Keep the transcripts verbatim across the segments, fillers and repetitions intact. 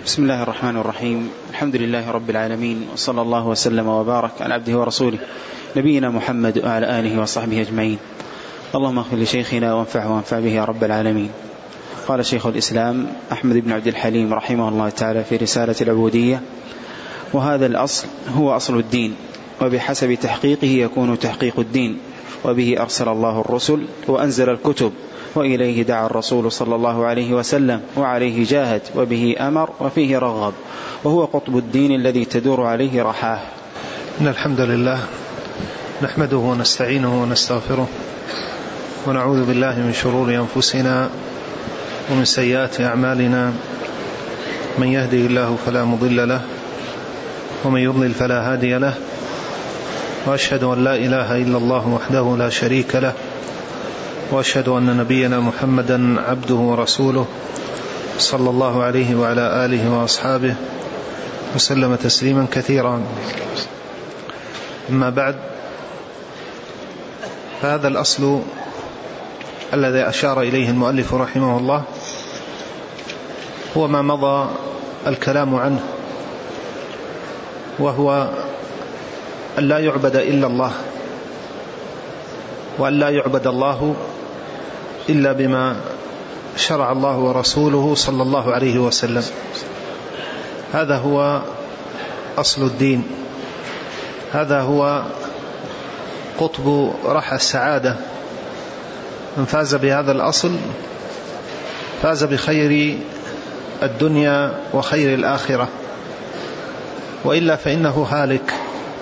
بسم الله الرحمن الرحيم. الحمد لله رب العالمين، وصلى الله وسلم وبارك على عبده ورسوله نبينا محمد وعلى آله وصحبه أجمعين. اللهم اغفر لشيخنا وانفعه وانفع به يا رب العالمين. قال شيخ الإسلام أحمد بن عبد الحليم رحمه الله تعالى في رسالة العبودية: وهذا الأصل هو أصل الدين، وبحسب تحقيقه يكون تحقيق الدين، وبه أرسل الله الرسل وأنزل الكتب، وإليه دعا الرسول صلى الله عليه وسلم، وعليه جاهد، وبه أمر، وفيه رغب، وهو قطب الدين الذي تدور عليه رحاه. إن الحمد لله نحمده ونستعينه ونستغفره، ونعوذ بالله من شرور أنفسنا ومن سيئات أعمالنا. من يهده الله فلا مضل له، ومن يضلل فلا هادي له، وأشهد أن لا إله إلا الله وحده لا شريك له، وأشهد أن نبينا محمدا عبده ورسوله صلى الله عليه وعلى آله وأصحابه وسلم تسليما كثيرا. أما بعد، فهذا الأصل الذي أشار إليه المؤلف رحمه الله هو ما مضى الكلام عنه، وهو أن لا يعبد إلا الله، وأن لا يعبد الله إلا بما شرع الله ورسوله صلى الله عليه وسلم. هذا هو أصل الدين، هذا هو قطب رحى السعادة. من فاز بهذا الأصل فاز بخير الدنيا وخير الآخرة، وإلا فإنه هالك.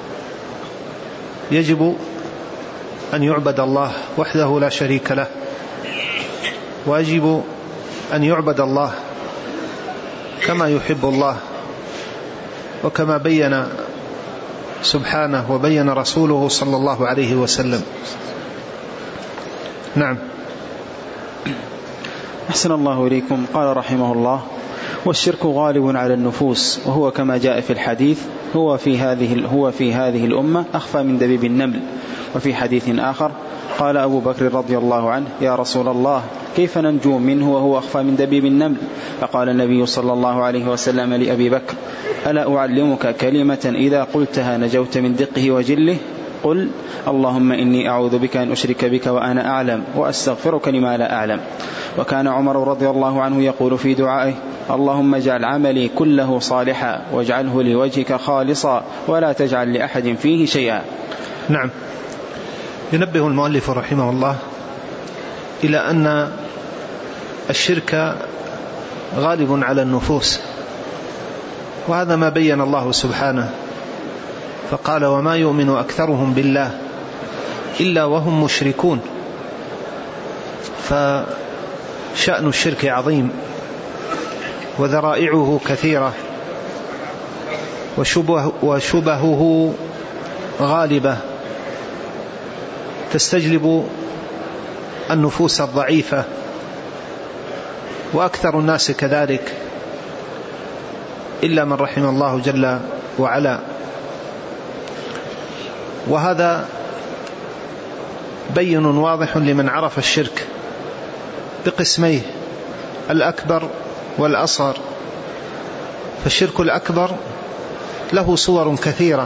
يجب أن يعبد الله وحده لا شريك له، ويجب أن يعبد الله كما يحب الله، وكما بين سبحانه وبين رسوله صلى الله عليه وسلم. نعم. أحسن الله إليكم. قال رحمه الله: والشرك غالب على النفوس، وهو كما جاء في الحديث هو في هذه هو في هذه الأمة أخفى من دبيب النمل. وفي حديث آخر قال أبو بكر رضي الله عنه: يا رسول الله، كيف ننجو منه وهو أخفى من دبيب النمل؟ فقال النبي صلى الله عليه وسلم لأبي بكر: ألا أعلمك كلمة إذا قلتها نجوت من دقه وجله؟ قل: اللهم إني أعوذ بك أن أشرك بك وأنا أعلم، وأستغفرك لما لا أعلم. وكان عمر رضي الله عنه يقول في دعائه: اللهم اجعل عملي كله صالحا، واجعله لوجهك خالصا، ولا تجعل لأحد فيه شيئا. نعم. ينبه المؤلف رحمه الله إلى أن الشرك غالب على النفوس، وهذا ما بين الله سبحانه، فقال: وما يؤمن أكثرهم بالله إلا وهم مشركون. فشأن الشرك عظيم، وذرائعه كثيرة، وشبه وشبهه غالبة تستجلب النفوس الضعيفة، وأكثر الناس كذلك إلا من رحم الله جل وعلا. وهذا بين واضح لمن عرف الشرك بقسميه: الأكبر والأصغر. فالشرك الأكبر له صور كثيرة،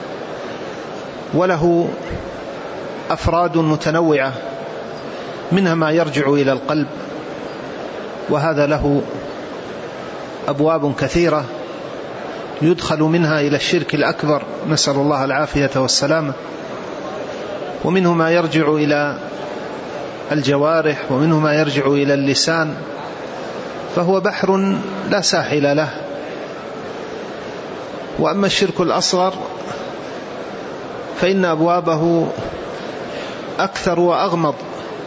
وله أفراد متنوعة، منها ما يرجع إلى القلب، وهذا له أبواب كثيرة يدخل منها إلى الشرك الأكبر، نسأل الله العافية والسلامة. ومنه ما يرجع إلى الجوارح، ومنه ما يرجع إلى اللسان، فهو بحر لا ساحل له. وأما الشرك الأصغر فإن أبوابه أكثر وأغمض،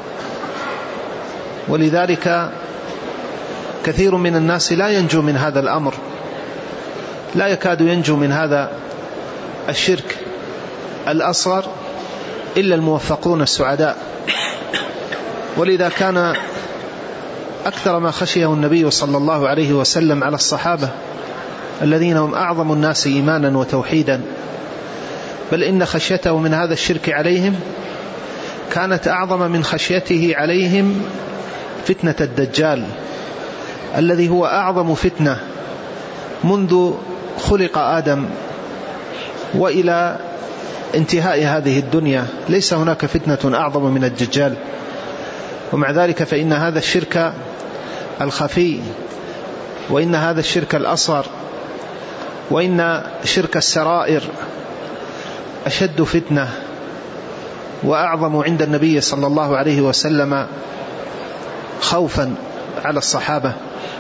ولذلك كثير من الناس لا ينجو من هذا الأمر، لا يكاد ينجو من هذا الشرك الأصغر إلا الموفقون السعداء. ولذا كان أكثر ما خشيه النبي صلى الله عليه وسلم على الصحابة الذين هم أعظم الناس إيمانا وتوحيدا، بل إن خشيته من هذا الشرك عليهم كانت أعظم من خشيته عليهم فتنة الدجال، الذي هو أعظم فتنة منذ خلق آدم وإلى انتهاء هذه الدنيا ليس هناك فتنة أعظم من الدجال. ومع ذلك فإن هذا الشرك الخفي، وإن هذا الشرك الأصغر، وإن شرك السرائر أشد فتنة وأعظم عند النبي صلى الله عليه وسلم خوفا على الصحابة.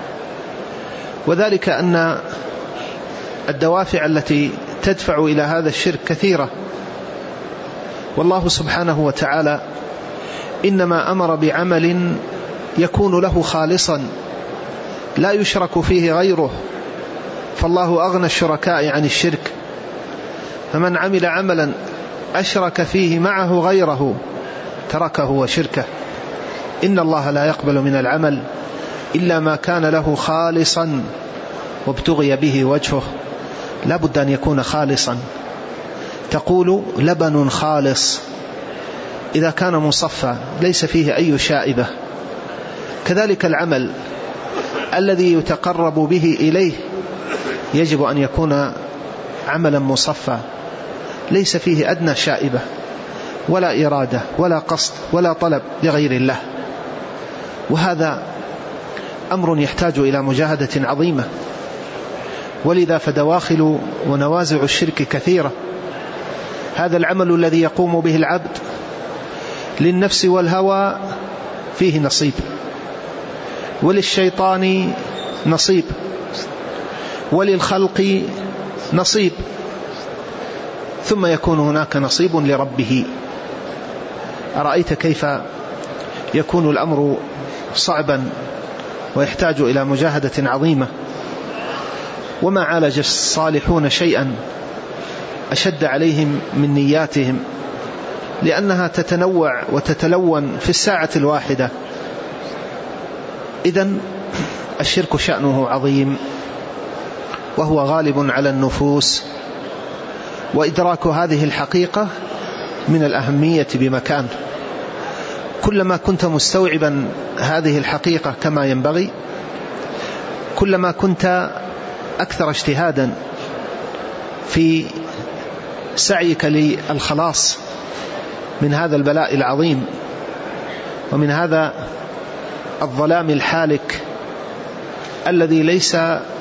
وذلك أن الدوافع التي تدفع إلى هذا الشرك كثيرة، والله سبحانه وتعالى إنما أمر بعمل يكون له خالصا لا يشرك فيه غيره، فالله أغنى الشركاء عن الشرك. فمن عمل عملا أشرك فيه معه غيره تركه وشركه. إن الله لا يقبل من العمل إلا ما كان له خالصا وابتغي به وجهه. لا بد أن يكون خالصا. تقول لبن خالص إذا كان مصفى ليس فيه أي شائبة. كذلك العمل الذي يتقرب به إليه يجب أن يكون عملا مصفى ليس فيه أدنى شائبة ولا إرادة ولا قصد ولا طلب لغير الله. وهذا أمر يحتاج إلى مجاهدة عظيمة. ولذا فدواخل ونوازع الشرك كثيرة. هذا العمل الذي يقوم به العبد للنفس والهوى فيه نصيب، وللشيطان نصيب، وللخلق نصيب، ثم يكون هناك نصيب لربه. أرأيت كيف يكون الأمر صعبا ويحتاج إلى مجاهدة عظيمة. وما عالج الصالحون شيئا أشد عليهم من نياتهم، لأنها تتنوع وتتلون في الساعة الواحدة. إذن الشرك شأنه عظيم وهو غالب على النفوس، وإدراك هذه الحقيقة من الأهمية بمكان. كلما كنت مستوعبا هذه الحقيقة كما ينبغي كلما كنت أكثر اجتهادا في سعيك للخلاص من هذا البلاء العظيم ومن هذا الظلام الحالك الذي ليس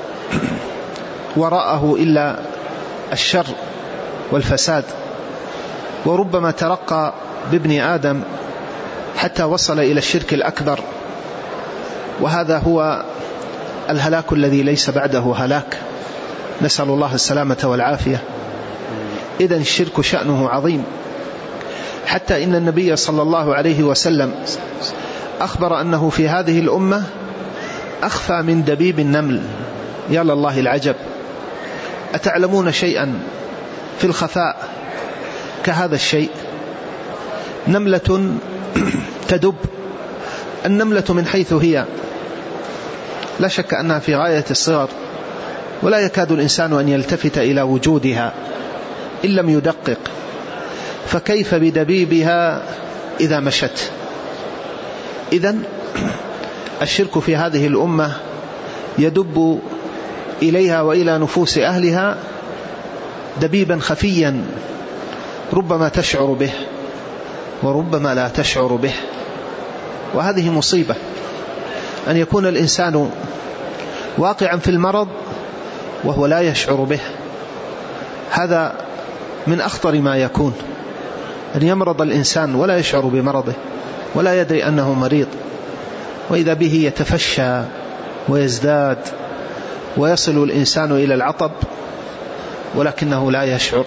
وراءه إلا الشر والفساد. وربما ترقى بابن آدم حتى وصل إلى الشرك الأكبر، وهذا هو الهلاك الذي ليس بعده هلاك. نسأل الله السلامة والعافية. إذن الشرك شأنه عظيم، حتى إن النبي صلى الله عليه وسلم أخبر أنه في هذه الأمة أخفى من دبيب النمل. يا لله العجب. أتعلمون شيئا في الخفاء كهذا الشيء؟ نملة تدب. النملة من حيث هي لا شك أنها في غاية الصغر، ولا يكاد الإنسان أن يلتفت إلى وجودها إن لم يدقق، فكيف بدبيبها إذا مشت؟ إذن الشرك في هذه الأمة يدب إليها وإلى نفوس أهلها دبيبا خفيا، ربما تشعر به وربما لا تشعر به. وهذه مصيبة، أن يكون الإنسان واقعا في المرض وهو لا يشعر به. هذا من أخطر ما يكون، أن يمرض الإنسان ولا يشعر بمرضه ولا يدري أنه مريض، وإذا به يتفشى ويزداد ويصل الإنسان إلى العطب ولكنه لا يشعر.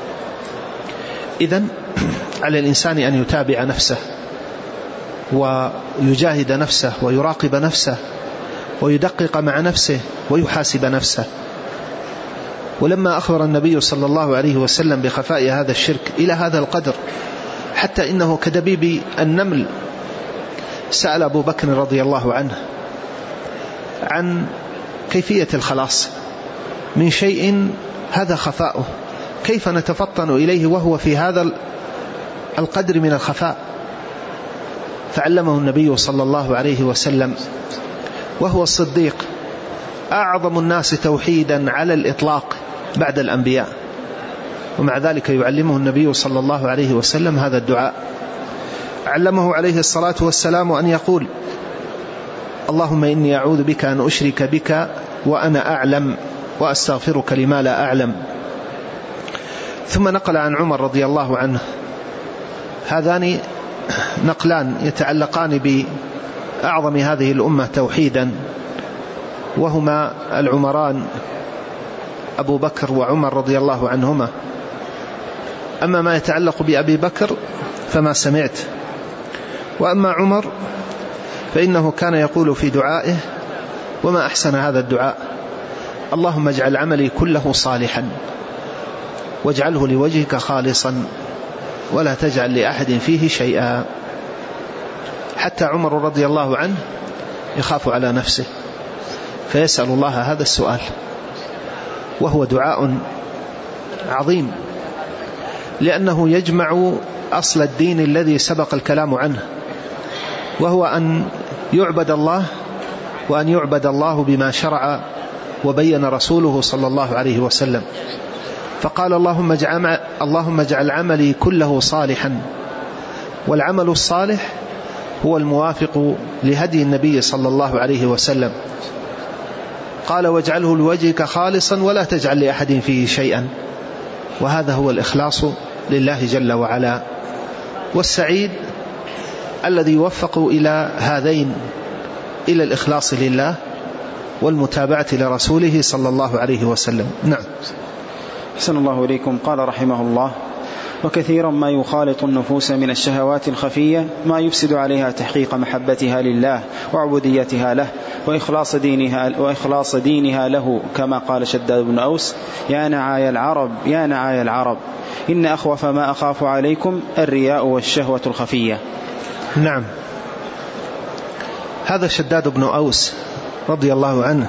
إذن على الإنسان أن يتابع نفسه ويجاهد نفسه ويراقب نفسه ويدقق مع نفسه ويحاسب نفسه. ولما أخبر النبي صلى الله عليه وسلم بخفاء هذا الشرك إلى هذا القدر حتى إنه كدبيب النمل، سأل أبو بكر رضي الله عنه عن كيفية الخلاص من شيء هذا خفاؤه، كيف نتفطن إليه وهو في هذا القدر من الخفاء؟ فعلمه النبي صلى الله عليه وسلم وهو الصديق أعظم الناس توحيدا على الإطلاق بعد الأنبياء، ومع ذلك يعلمه النبي صلى الله عليه وسلم هذا الدعاء. علمه عليه الصلاة والسلام أن يقول: اللهم إني أعوذ بك أن أشرك بك وأنا أعلم وأستغفرك لما لا أعلم. ثم نقل عن عمر رضي الله عنه، هذان نقلان يتعلقان بأعظم هذه الأمة توحيدا، وهما العمران أبو بكر وعمر رضي الله عنهما. أما ما يتعلق بأبي بكر فما سمعت، وأما عمر فإنه كان يقول في دعائه: وما أحسن هذا الدعاء، اللهم اجعل عملي كله صالحا واجعله لوجهك خالصا ولا تجعل لأحد فيه شيئا. حتى عمر رضي الله عنه يخاف على نفسه فيسأل الله هذا السؤال، وهو دعاء عظيم، لأنه يجمع أصل الدين الذي سبق الكلام عنه، وهو أن يعبد الله، وأن يعبد الله بما شرع وبين رسوله صلى الله عليه وسلم. فقال: اللهم اجعل, اللهم اجعل عملي كله صالحا، والعمل الصالح هو الموافق لهدي النبي صلى الله عليه وسلم. قال: واجعله لوجهك خالصا ولا تجعل لأحد فيه شيئا، وهذا هو الإخلاص لله جل وعلا. والسعيد الذي يوفق إلى هذين، إلى الإخلاص لله والمتابعة لرسوله صلى الله عليه وسلم. نعم. أحسن الله إليكم. قال رحمه الله: وكثيرا ما يخالط النفوس من الشهوات الخفية ما يفسد عليها تحقيق محبتها لله وعبوديتها له وإخلاص دينها, وإخلاص دينها له، كما قال شداد بن أوس: يا نعاي العرب يا نعاي العرب إن أخوف ما أخاف عليكم الرياء والشهوة الخفية. نعم. هذا شداد بن أوس رضي الله عنه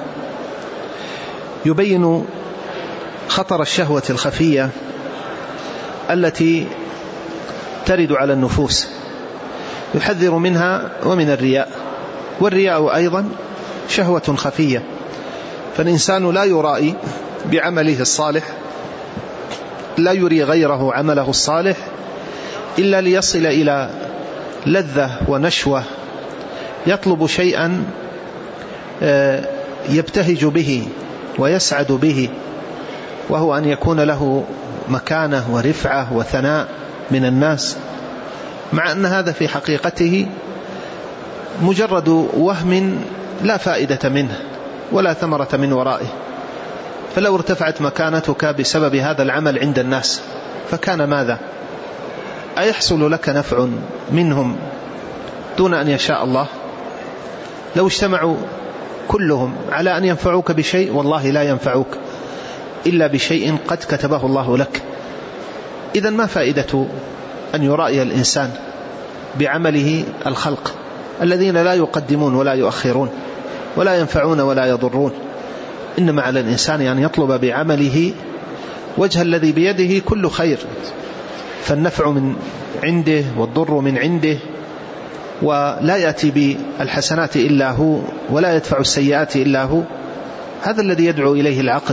يبين خطر الشهوة الخفية التي ترد على النفوس، يحذر منها ومن الرياء. والرياء أيضا شهوة خفية، فالإنسان لا يرائي بعمله الصالح، لا يري غيره عمله الصالح إلا ليصل إلى لذة ونشوة، يطلب شيئا يبتهج به ويسعد به، وهو أن يكون له مكانة ورفعة وثناء من الناس، مع أن هذا في حقيقته مجرد وهم لا فائدة منه ولا ثمرة من ورائه. فلو ارتفعت مكانتك بسبب هذا العمل عند الناس فكان ماذا؟ أيحصل لك نفع منهم دون أن يشاء الله؟ لو اجتمعوا كلهم على أن ينفعوك بشيء والله لا ينفعوك إلا بشيء قد كتبه الله لك. إذن ما فائدة أن يرائي الإنسان بعمله الخلق الذين لا يقدمون ولا يؤخرون ولا ينفعون ولا يضرون؟ إنما على الإنسان أن يطلب بعمله وجه الذي بيده كل خير، فالنفع من عنده والضر من عنده، ولا يأتي بالحسنات إلا هو ولا يدفع السيئات إلا هو. هذا الذي يدعو إليه العقل.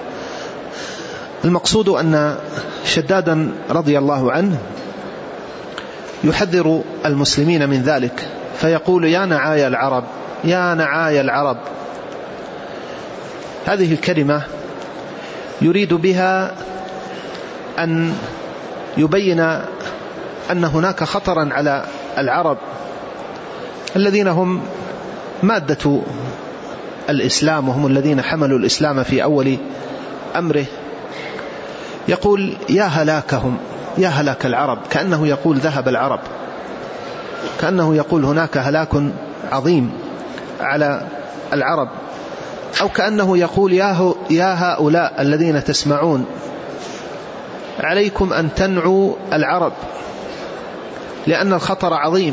المقصود أن شدادا رضي الله عنه يحذر المسلمين من ذلك، فيقول: يا نعاي العرب يا نعاي العرب. هذه الكلمة يريد بها أن يبين أن هناك خطرا على العرب الذين هم مادة الإسلام، وهم الذين حملوا الإسلام في أول أمره. يقول: يا هلاكهم يا هلاك العرب، كأنه يقول ذهب العرب، كأنه يقول هناك هلاك عظيم على العرب، أو كأنه يقول: يا هؤلاء الذين تسمعون، عليكم أن تنعوا العرب لأن الخطر عظيم.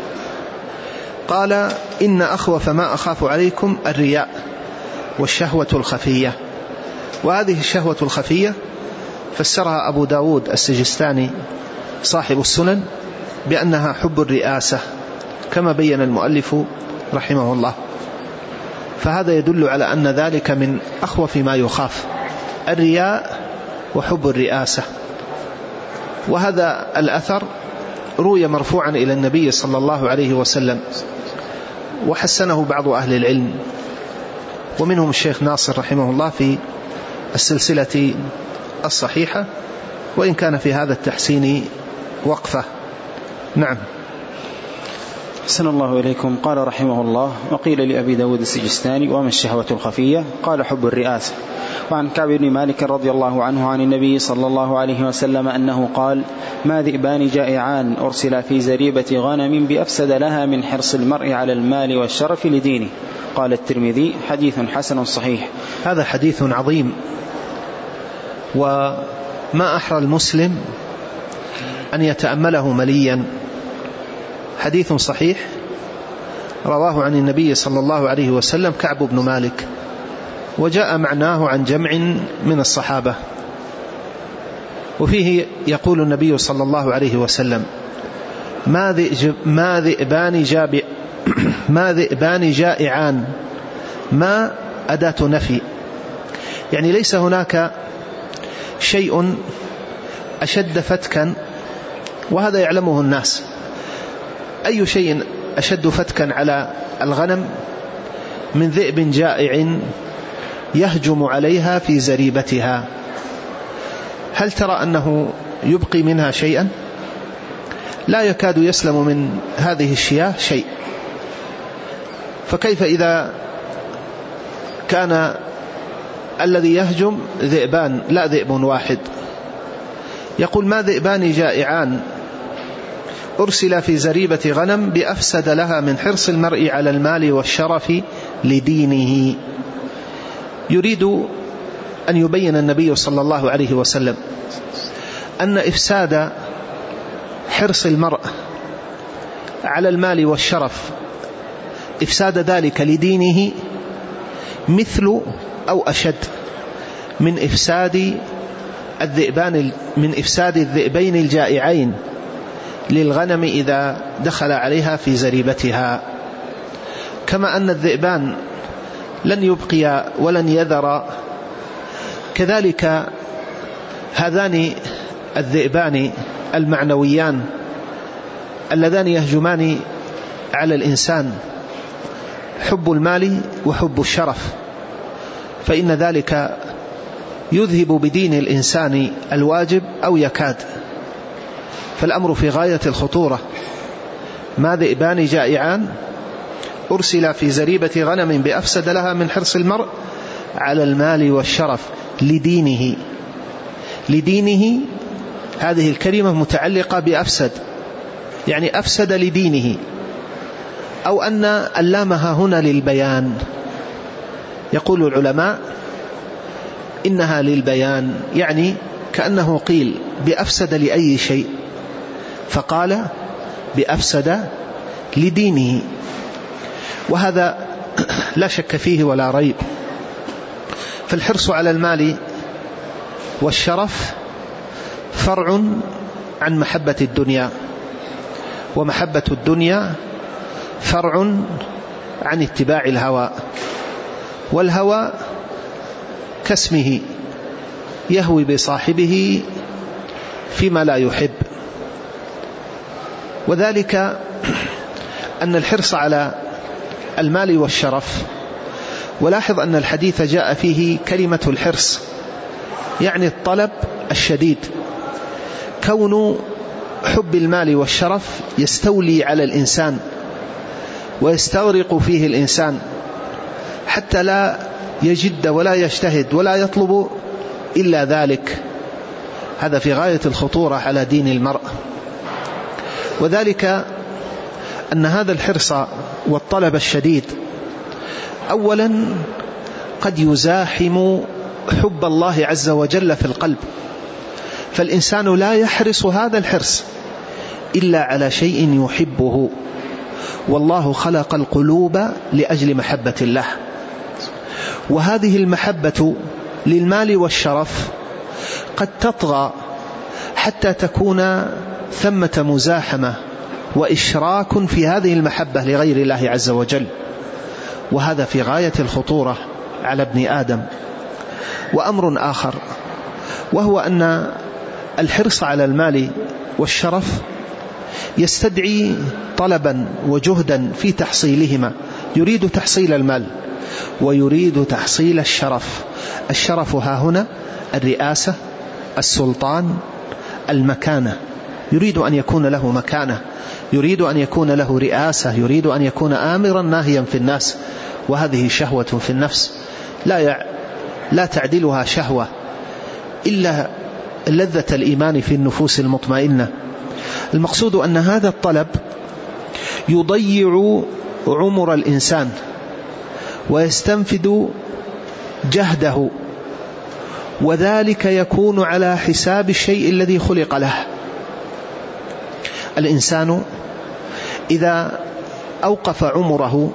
قال: إن أخوف ما أخاف عليكم الرياء والشهوة الخفية. وهذه الشهوة الخفية فسرها أبو داود السجستاني صاحب السنن بأنها حب الرئاسة، كما بين المؤلف رحمه الله. فهذا يدل على أن ذلك من أخوف ما يخاف، الرياء وحب الرئاسة. وهذا الأثر روي مرفوعا إلى النبي صلى الله عليه وسلم، وحسنه بعض أهل العلم، ومنهم الشيخ ناصر رحمه الله في السلسلة الصحيحة، وإن كان في هذا التحسين وقفة. نعم. أحسن الله إليكم. قال رحمه الله: وقيل لأبي داود السجستاني: وما الشهوة الخفية؟ قال: حب الرئاسة. وعن كعب بن مالك رضي الله عنه عن النبي صلى الله عليه وسلم أنه قال: ما ذئبان جائعان أرسلا في زريبة غنم بأفسد لها من حرص المرء على المال والشرف لدينه. قال الترمذي: حديث حسن صحيح. هذا حديث عظيم، وما أحرى المسلم أن يتأمله مليا. حديث صحيح رواه عن النبي صلى الله عليه وسلم كعب بن مالك، وجاء معناه عن جمع من الصحابة. وفيه يقول النبي صلى الله عليه وسلم: ما ذئبان جابع ما ذئبان جائعان. ما أداة نفي، يعني ليس هناك شيء أشد فتكا، وهذا يعلمه الناس. أي شيء أشد فتكا على الغنم من ذئب جائع يهجم عليها في زريبتها؟ هل ترى أنه يبقي منها شيئا؟ لا يكاد يسلم من هذه الشياه شيء. فكيف إذا كان الذي يهجم ذئبان لا ذئب واحد؟ يقول: ما ذئبان جائعان أرسل في زريبة غنم بأفسد لها من حرص المرء على المال والشرف لدينه. يريد أن يبين النبي صلى الله عليه وسلم أن إفساد حرص المرء على المال والشرف، إفساد ذلك لدينه، مثل أو أشد من إفساد الذئبان من إفساد الذئبين الجائعين للغنم إذا دخل عليها في زريبتها. كما أن الذئبان لن يبقي ولن يذر، كذلك هذان الذئبان المعنويان اللذان يهجمان على الإنسان، حب المال وحب الشرف، فإن ذلك يذهب بدين الإنسان الواجب أو يكاد. فالأمر في غاية الخطورة. ما ذئبان جائعان أرسل في زريبة غنم بأفسد لها من حرص المرء على المال والشرف لدينه. لدينه هذه الكلمة متعلقة بأفسد، يعني أفسد لدينه، أو أن اللامها هنا للبيان. يقول العلماء إنها للبيان، يعني كأنه قيل بأفسد لأي شيء، فقال بأفسد لدينه. وهذا لا شك فيه ولا ريب. فالحرص على المال والشرف فرع عن محبة الدنيا، ومحبة الدنيا فرع عن اتباع الهوى، والهوى كاسمه يهوي بصاحبه فيما لا يحب. وذلك أن الحرص على المال والشرف، ولاحظ أن الحديث جاء فيه كلمة الحرص، يعني الطلب الشديد، كون حب المال والشرف يستولي على الإنسان ويستغرق فيه الإنسان حتى لا يجد ولا يجتهد ولا يطلب إلا ذلك. هذا في غاية الخطورة على دين المرء. وذلك أن هذا الحرص والطلب الشديد أولا قد يزاحم حب الله عز وجل في القلب، فالإنسان لا يحرص هذا الحرص إلا على شيء يحبه، والله خلق القلوب لأجل محبة الله. وهذه المحبة للمال والشرف قد تطغى حتى تكون ثمة مزاحمة وإشراك في هذه المحبة لغير الله عز وجل. وهذا في غاية الخطورة على ابن آدم. وأمر آخر وهو أن الحرص على المال والشرف يستدعي طلبا وجهدا في تحصيلهما، يريد تحصيل المال ويريد تحصيل الشرف. الشرف ها هنا الرئاسة، السلطان، المكانة، يريد أن يكون له مكانة، يريد أن يكون له رئاسة، يريد أن يكون آمرا ناهيا في الناس، وهذه شهوة في النفس لا يع... لا تعدلها شهوة إلا لذة الإيمان في النفوس المطمئنة. المقصود أن هذا الطلب يضيع عمر الإنسان ويستنفد جهده، وذلك يكون على حساب الشيء الذي خلق له. الإنسان إذا أوقف عمره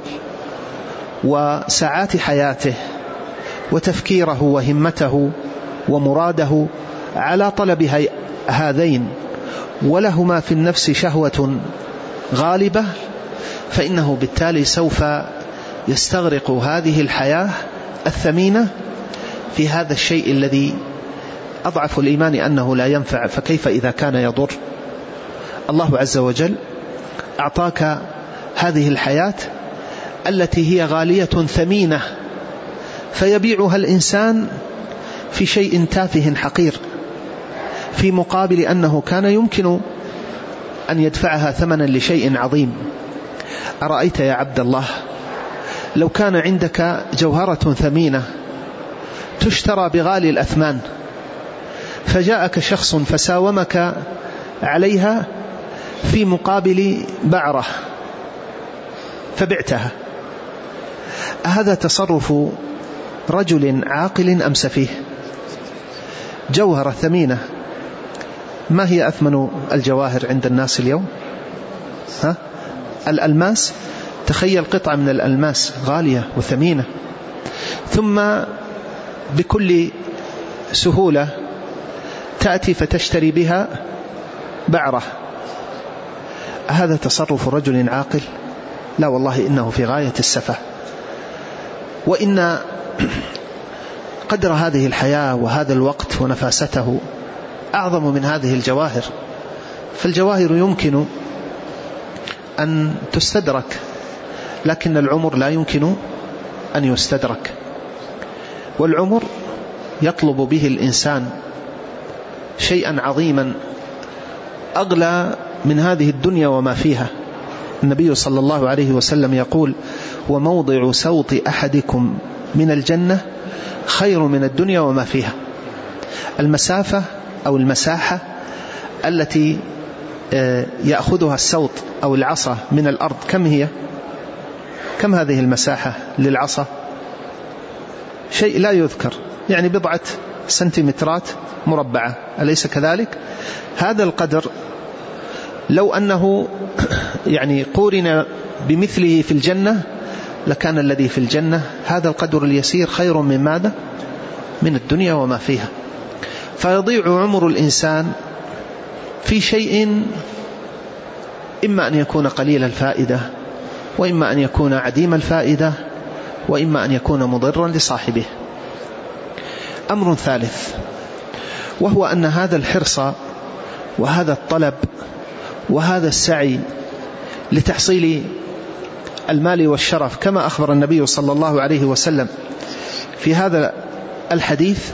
وساعات حياته وتفكيره وهمته ومراده على طلب هذين ولهما في النفس شهوة غالبة، فإنه بالتالي سوف يستغرق هذه الحياة الثمينة في هذا الشيء الذي أضعف الإيمان أنه لا ينفع، فكيف إذا كان يضر؟ الله عز وجل أعطاك هذه الحياة التي هي غالية ثمينة، فيبيعها الإنسان في شيء تافه حقير، في مقابل أنه كان يمكن أن يدفعها ثمنا لشيء عظيم. أرأيت يا عبد الله لو كان عندك جوهرة ثمينة تشترى بغالي الأثمان، فجاءك شخص فساومك عليها في مقابل بعرة فبعتها، هذا تصرف رجل عاقل أم سفيه؟ جوهرة ثمينة، ما هي أثمن الجواهر عند الناس اليوم؟ ها؟ الألماس، تخيل قطعة من الألماس غالية وثمينة، ثم بكل سهولة تأتي فتشتري بها بعرة. هذا تصرف رجل عاقل؟ لا والله، إنه في غاية السفة. وإن قدر هذه الحياة وهذا الوقت ونفاسته أعظم من هذه الجواهر، فالجواهر يمكن أن تستدرك، لكن العمر لا يمكن أن يستدرك. والعمر يطلب به الإنسان شيئا عظيما أغلى من هذه الدنيا وما فيها. النبي صلى الله عليه وسلم يقول: وموضع سوط أحدكم من الجنة خير من الدنيا وما فيها. المسافة أو المساحة التي يأخذها السوط أو العصا من الأرض كم هي؟ كم هذه المساحة للعصا؟ شيء لا يذكر، يعني بضعة سنتيمترات مربعة، أليس كذلك؟ هذا القدر لو أنه يعني قورن بمثله في الجنة لكان الذي في الجنة هذا القدر اليسير خير من ماذا؟ من الدنيا وما فيها. فيضيع عمر الإنسان في شيء إما أن يكون قليل الفائدة، وإما أن يكون عديم الفائدة، وإما أن يكون مضرا لصاحبه. أمر ثالث وهو أن هذا الحرص وهذا الطلب وهذا السعي لتحصيل المال والشرف كما أخبر النبي صلى الله عليه وسلم في هذا الحديث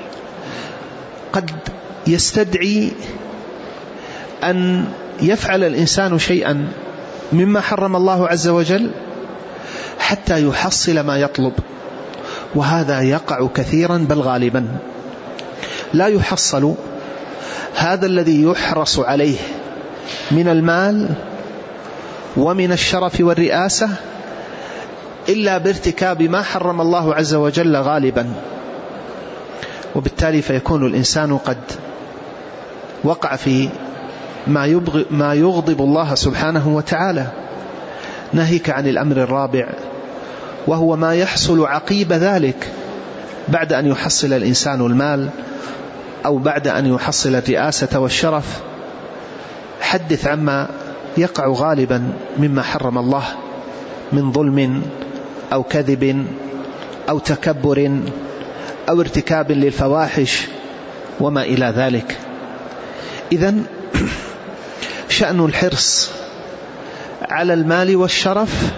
قد يستدعي أن يفعل الإنسان شيئا مما حرم الله عز وجل حتى يحصل ما يطلب، وهذا يقع كثيرا بل غالبا. لا يحصل هذا الذي يحرص عليه من المال ومن الشرف والرئاسة إلا بارتكاب ما حرم الله عز وجل غالبا، وبالتالي فيكون الإنسان قد وقع في ما, ما يغضب الله سبحانه وتعالى. ناهيك عن الأمر الرابع وهو ما يحصل عقيب ذلك بعد أن يحصل الإنسان المال أو بعد أن يحصل الرئاسة والشرف. حدث عما يقع غالبا مما حرم الله من ظلم أو كذب أو تكبر أو ارتكاب للفواحش وما إلى ذلك. إذن شأن الحرص على المال والشرف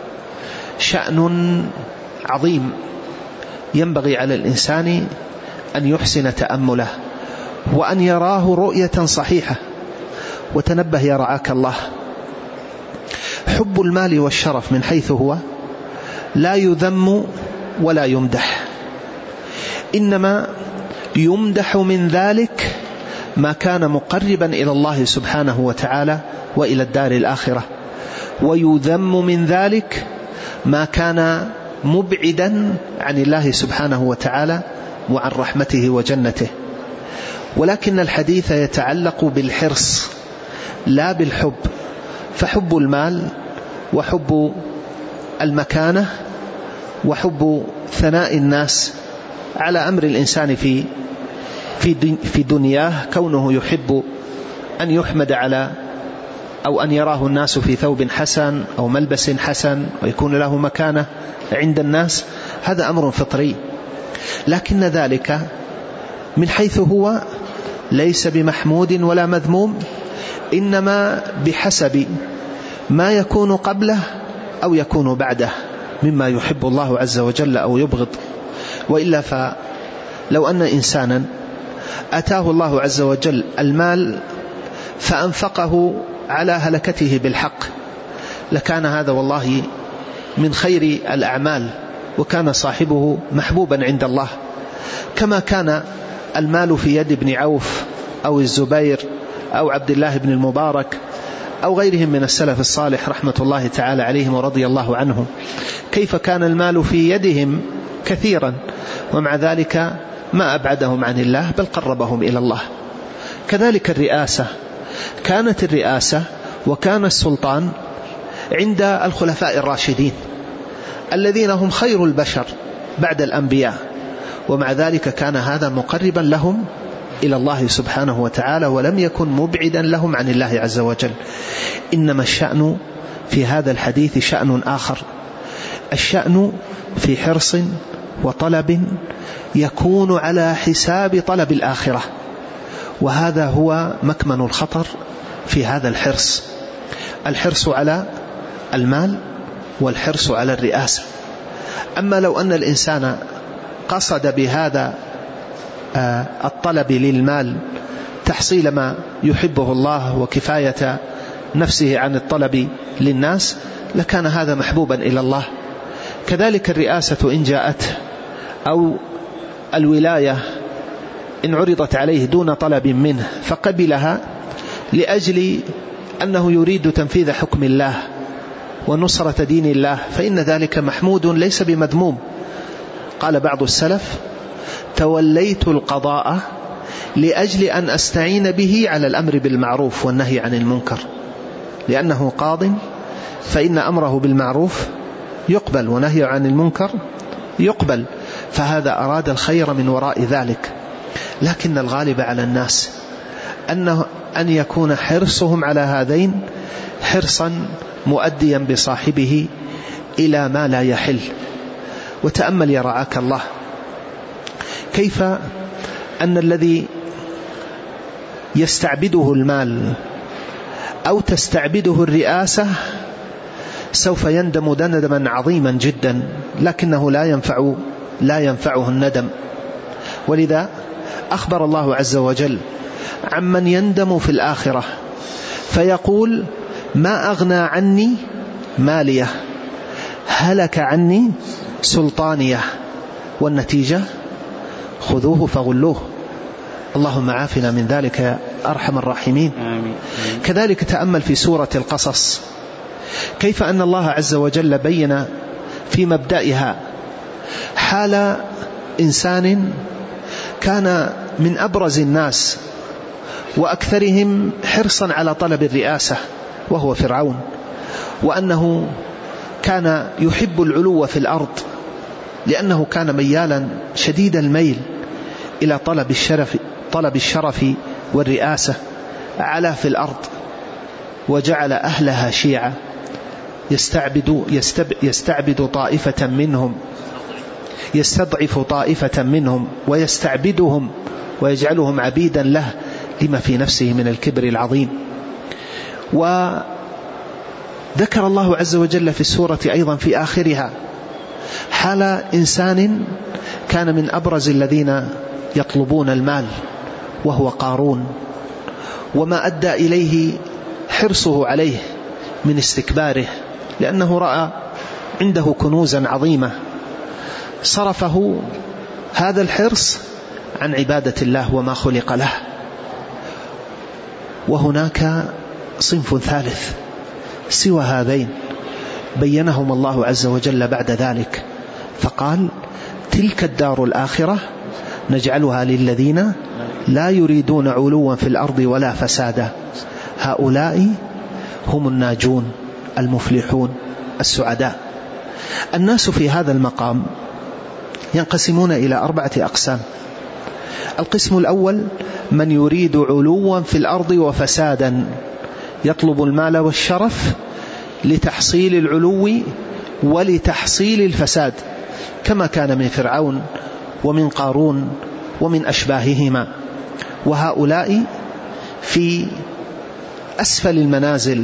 شأن عظيم ينبغي على الإنسان أن يحسن تأمله وأن يراه رؤية صحيحة. وتنبه يا رعاك الله، حب المال والشرف من حيث هو لا يذم ولا يمدح، إنما يمدح من ذلك ما كان مقربا إلى الله سبحانه وتعالى وإلى الدار الآخرة، ويذم من ذلك ما كان مبعدا عن الله سبحانه وتعالى وعن رحمته وجنته. ولكن الحديث يتعلق بالحرص لا بالحب، فحب المال وحب المكانة وحب ثناء الناس على أمر الإنسان في في دنياه، كونه يحب أن يحمد على أو أن يراه الناس في ثوب حسن أو ملبس حسن ويكون له مكانة عند الناس، هذا أمر فطري. لكن ذلك من حيث هو ليس بمحمود ولا مذموم، إنما بحسب ما يكون قبله أو يكون بعده مما يحب الله عز وجل أو يبغض. وإلا فلو أن إنسانا أتاه الله عز وجل المال فأنفقه على هلكته بالحق لكان هذا والله من خير الأعمال، وكان صاحبه محبوبا عند الله، كما كان المال في يد ابن عوف أو الزبير أو عبد الله بن المبارك أو غيرهم من السلف الصالح رحمة الله تعالى عليهم ورضي الله عنهم، كيف كان المال في يدهم كثيرا ومع ذلك ما أبعدهم عن الله بل قربهم إلى الله. كذلك الرئاسة، كانت الرئاسة وكان السلطان عند الخلفاء الراشدين الذين هم خير البشر بعد الأنبياء، ومع ذلك كان هذا مقربا لهم إلى الله سبحانه وتعالى ولم يكن مبعدا لهم عن الله عز وجل. إنما الشأن في هذا الحديث شأن آخر، الشأن في حرص وطلب يكون على حساب طلب الآخرة، وهذا هو مكمن الخطر في هذا الحرص، الحرص على المال والحرص على الرئاسة. أما لو أن الإنسان قصد بهذا الطلب للمال تحصيل ما يحبه الله وكفاية نفسه عن الطلب للناس لكان هذا محبوبا إلى الله. كذلك الرئاسة إن جاءت أو الولاية إن عرضت عليه دون طلب منه فقبلها لأجل أنه يريد تنفيذ حكم الله ونصرة دين الله فإن ذلك محمود ليس بمذموم. قال بعض السلف: توليت القضاء لأجل أن أستعين به على الأمر بالمعروف والنهي عن المنكر، لأنه قاض فإن أمره بالمعروف يقبل ونهي عن المنكر يقبل، فهذا أراد الخير من وراء ذلك. لكن الغالب على الناس أنه أن يكون حرصهم على هذين حرصا مؤديا بصاحبه إلى ما لا يحل. وتأمل يا رعاك الله كيف أن الذي يستعبده المال أو تستعبده الرئاسة سوف يندم ندما عظيما جدا، لكنه لا ينفع لا ينفعه الندم. ولذا أخبر الله عز وجل عمن يندم في الآخرة فيقول: ما أغنى عني مالية، هلك عني سلطانية، والنتيجة خذوه فغلوه. اللهم عافنا من ذلك يا أرحم الراحمين. آمين. كذلك تأمل في سورة القصص كيف أن الله عز وجل بين في مبدئها حال إنسان كان من أبرز الناس وأكثرهم حرصا على طلب الرئاسة وهو فرعون، وأنه كان يحب العلو في الأرض لأنه كان ميالا شديد الميل إلى طلب الشرف طلب الشرف والرئاسة على في الأرض، وجعل أهلها شيعا يستعبد, يستب يستعبد طائفة منهم يستضعف طائفة منهم ويستعبدهم ويجعلهم عبيدا له لما في نفسه من الكبر العظيم. وذكر الله عز وجل في السورة أيضا في آخرها حال إنسان كان من أبرز الذين يطلبون المال وهو قارون، وما أدى إليه حرصه عليه من استكباره، لأنه رأى عنده كنوزا عظيمة صرفه هذا الحرص عن عبادة الله وما خلق له. وهناك صنف ثالث سوى هذين بينهم الله عز وجل بعد ذلك فقال: تلك الدار الآخرة نجعلها للذين لا يريدون علوا في الأرض ولا فسادا هؤلاء هم الناجون المفلحون السعداء. الناس في هذا المقام ينقسمون إلى أربعة أقسام. القسم الأول من يريد علوا في الأرض وفسادا، يطلب المال والشرف لتحصيل العلو ولتحصيل الفساد، كما كان من فرعون ومن قارون ومن أشباههما. وهؤلاء في أسفل المنازل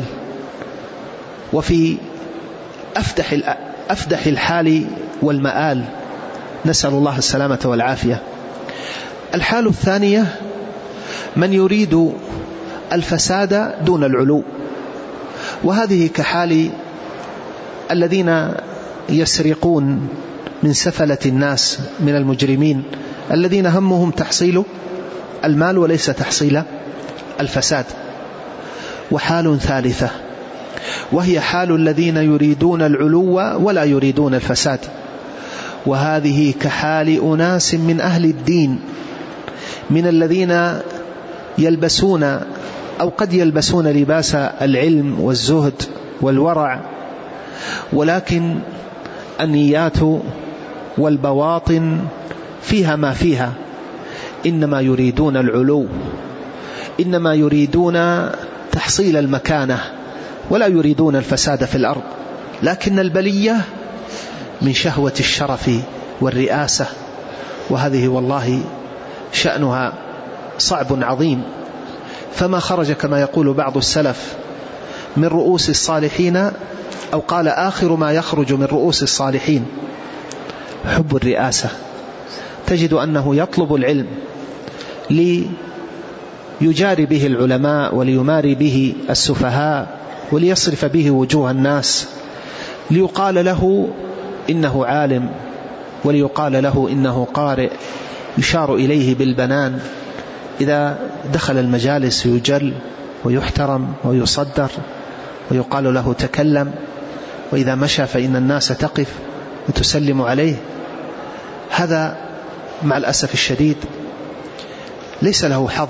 وفي أفدح أفدح الحال والمآل، نسأل الله السلامة والعافية. الحال الثانية من يريد الفساد دون العلو، وهذه كحال الذين يسرقون من سفلة الناس من المجرمين الذين همهم تحصيل المال وليس تحصيل الفساد. وحال ثالثة وهي حال الذين يريدون العلو ولا يريدون الفساد، وهذه كحال أناس من أهل الدين من الذين يلبسون أو قد يلبسون لباس العلم والزهد والورع، ولكن النيات والبواطن فيها ما فيها، إنما يريدون العلو، إنما يريدون تحصيل المكانة ولا يريدون الفساد في الأرض. لكن البلية من شهوة الشرف والرئاسة، وهذه والله شأنها صعب عظيم. فما خرج كما يقول بعض السلف من رؤوس الصالحين، أو قال آخر ما يخرج من رؤوس الصالحين حب الرئاسة. تجد أنه يطلب العلم ليجاري به العلماء وليماري به السفهاء وليصرف به وجوه الناس، ليقال له إنه عالم وليقال له إنه قارئ، يشار إليه بالبنان، إذا دخل المجالس يجل ويحترم ويصدر ويقال له تكلم، وإذا مشى فإن الناس تقف وتسلم عليه. هذا مع الأسف الشديد ليس له حظ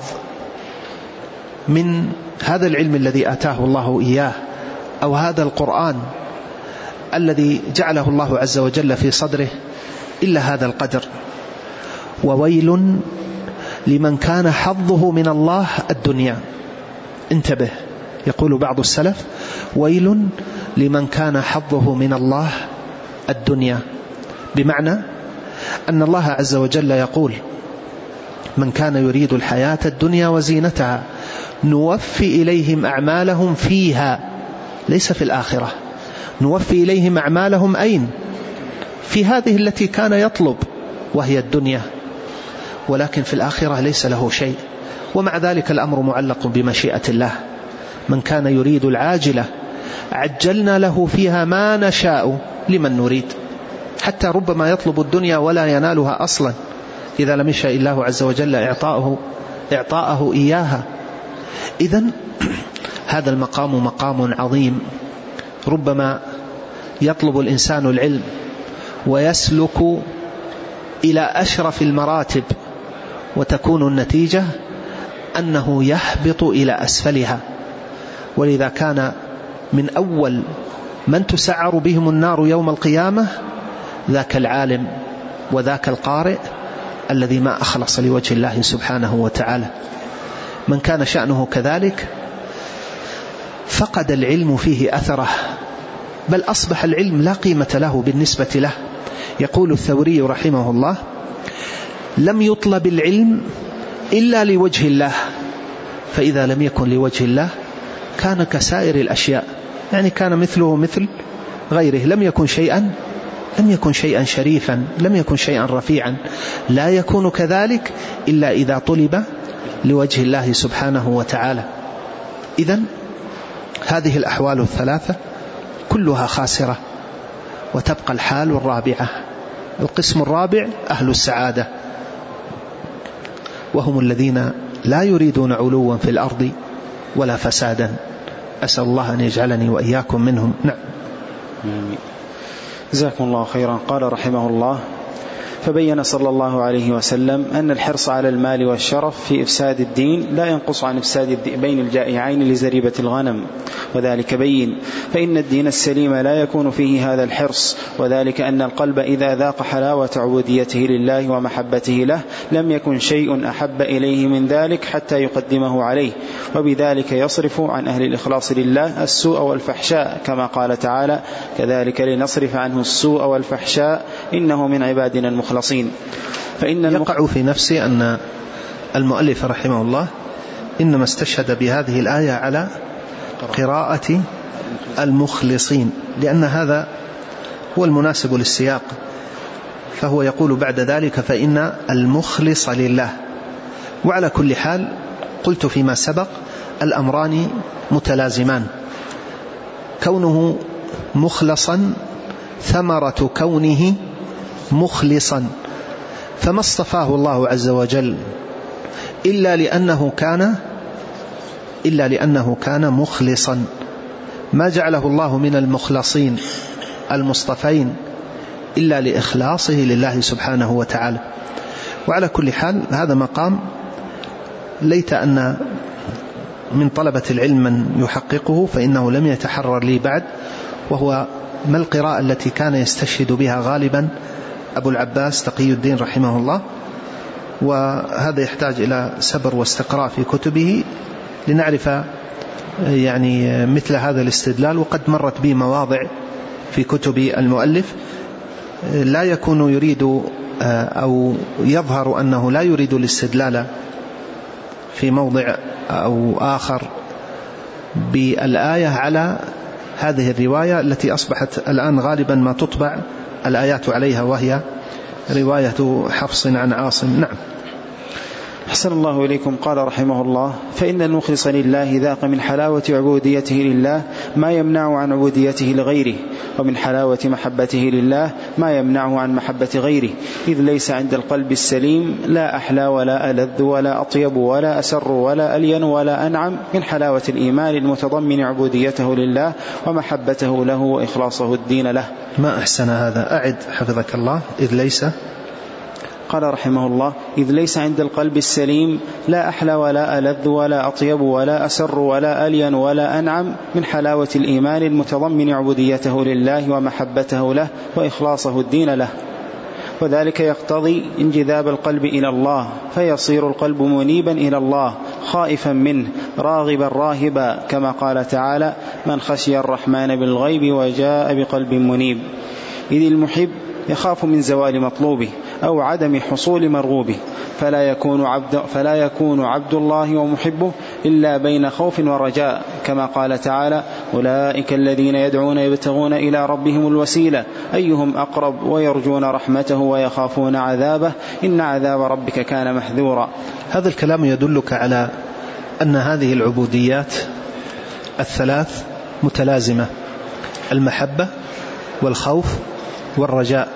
من هذا العلم الذي آتاه الله إياه، أو هذا القرآن الذي جعله الله عز وجل في صدره، إلا هذا القدر. وويل لمن كان حظه من الله الدنيا. انتبه، يقول بعض السلف: ويل لمن كان حظه من الله الدنيا، بمعنى أن الله عز وجل يقول: من كان يريد الحياة الدنيا وزينتها نوفي إليهم أعمالهم فيها، ليس في الآخرة، نوفي إليهم أعمالهم أين؟ في هذه التي كان يطلب وهي الدنيا، ولكن في الآخرة ليس له شيء. ومع ذلك الأمر معلق بمشيئة الله. من كان يريد العاجلة عجلنا له فيها ما نشاء لمن نريد، حتى ربما يطلب الدنيا ولا ينالها أصلا إذا لم يشاء الله عز وجل إعطاءه, إعطاءه إياها. إذن هذا المقام مقام عظيم، ربما يطلب الإنسان العلم ويسلك إلى أشرف المراتب، وتكون النتيجة أنه يهبط إلى أسفلها. ولذا كان من أول من تسعر بهم النار يوم القيامة ذاك العالم وذاك القارئ الذي ما أخلص لوجه الله سبحانه وتعالى. من كان شأنه كذلك فقد العلم فيه أثره، بل أصبح العلم لا قيمة له بالنسبة له. يقول الثوري رحمه الله: لم يطلب العلم إلا لوجه الله، فإذا لم يكن لوجه الله كان كسائر الأشياء، يعني كان مثله مثل غيره، لم يكن شيئا لم يكن شيئا شريفا، لم يكن شيئا رفيعا. لا يكون كذلك إلا إذا طلب لوجه الله سبحانه وتعالى. إذن هذه الأحوال الثلاثة كلها خاسرة، وتبقى الحال الرابعة. القسم الرابع أهل السعادة، وهم الذين لا يريدون علوا في الأرض ولا فسادا. أسأل الله أن يجعلني وإياكم منهم. نعم. جزاكم الله خيرا. قال رحمه الله: فبين صلى الله عليه وسلم أن الحرص على المال والشرف في إفساد الدين لا ينقص عن إفساد الدين الجائعين لزريبة الغنم، وذلك بين، فإن الدين السليم لا يكون فيه هذا الحرص، وذلك أن القلب إذا ذاق حلاوة عبوديته لله ومحبته له لم يكن شيء أحب إليه من ذلك حتى يقدمه عليه، وبذلك يصرف عن أهل الإخلاص لله السوء والفحشاء، كما قال تعالى: كذلك لنصرف عنه السوء والفحشاء إنه من عبادنا المخلصين. فإن يقع في نفسي أن المؤلف رحمه الله إنما استشهد بهذه الآية على قراءة المخلصين، لأن هذا هو المناسب للسياق. فهو يقول بعد ذلك: فإن المخلص لله. وعلى كل حال قلت فيما سبق الأمران متلازمان، كونه مخلصا ثمرة كونه مخلصا، فما اصطفاه الله عز وجل إلا لأنه كان إلا لأنه كان مخلصا، ما جعله الله من المخلصين المصطفين إلا لإخلاصه لله سبحانه وتعالى. وعلى كل حال هذا مقام ليت أن من طلبة العلم من يحققه، فإنه لم يتحرر لي بعد، وهو ما القراءة التي كان يستشهد بها غالبا أبو العباس تقي الدين رحمه الله. وهذا يحتاج إلى سبر واستقراء في كتبه لنعرف يعني مثل هذا الاستدلال، وقد مرت بي مواضع في كتب المؤلف لا يكون يريد أو يظهر أنه لا يريد الاستدلال في موضع أو آخر بالآية على هذه الرواية التي أصبحت الآن غالبا ما تطبع الآيات عليها، وهي رواية حفص عن عاصم. نعم. أحسن الله إليكم. قال رحمه الله: فإن المخلص لله ذاق من حلاوة عبوديته لله ما يمنع عن عبوديته لغيره، ومن حلاوة محبته لله ما يمنعه عن محبة غيره، إذ ليس عند القلب السليم لا أحلى ولا ألذ ولا أطيب ولا أسر ولا ألين ولا أنعم من حلاوة الإيمان المتضمن عبوديته لله ومحبته له وإخلاصه الدين له. ما أحسن هذا، أعد حفظك الله. إذ ليس قال رحمه الله: إذ ليس عند القلب السليم لا أحلى ولا ألذ ولا أطيب ولا أسر ولا ألين ولا أنعم من حلاوة الإيمان المتضمن عبوديته لله ومحبته له وإخلاصه الدين له، وذلك يقتضي انجذاب القلب إلى الله، فيصير القلب منيبا إلى الله خائفا منه راغبا راهبا، كما قال تعالى: من خشي الرحمن بالغيب وجاء بقلب منيب. إذ المحب يخاف من زوال مطلوبه أو عدم حصول مرغوبه، فلا يكون عبد, فلا يكون عبد الله ومحبه إلا بين خوف ورجاء، كما قال تعالى: أولئك الذين يدعون يبتغون إلى ربهم الوسيلة أيهم أقرب ويرجون رحمته ويخافون عذابه إن عذاب ربك كان محذورا. هذا الكلام يدلك على أن هذه العبوديات الثلاث متلازمة: المحبة والخوف والرجاء،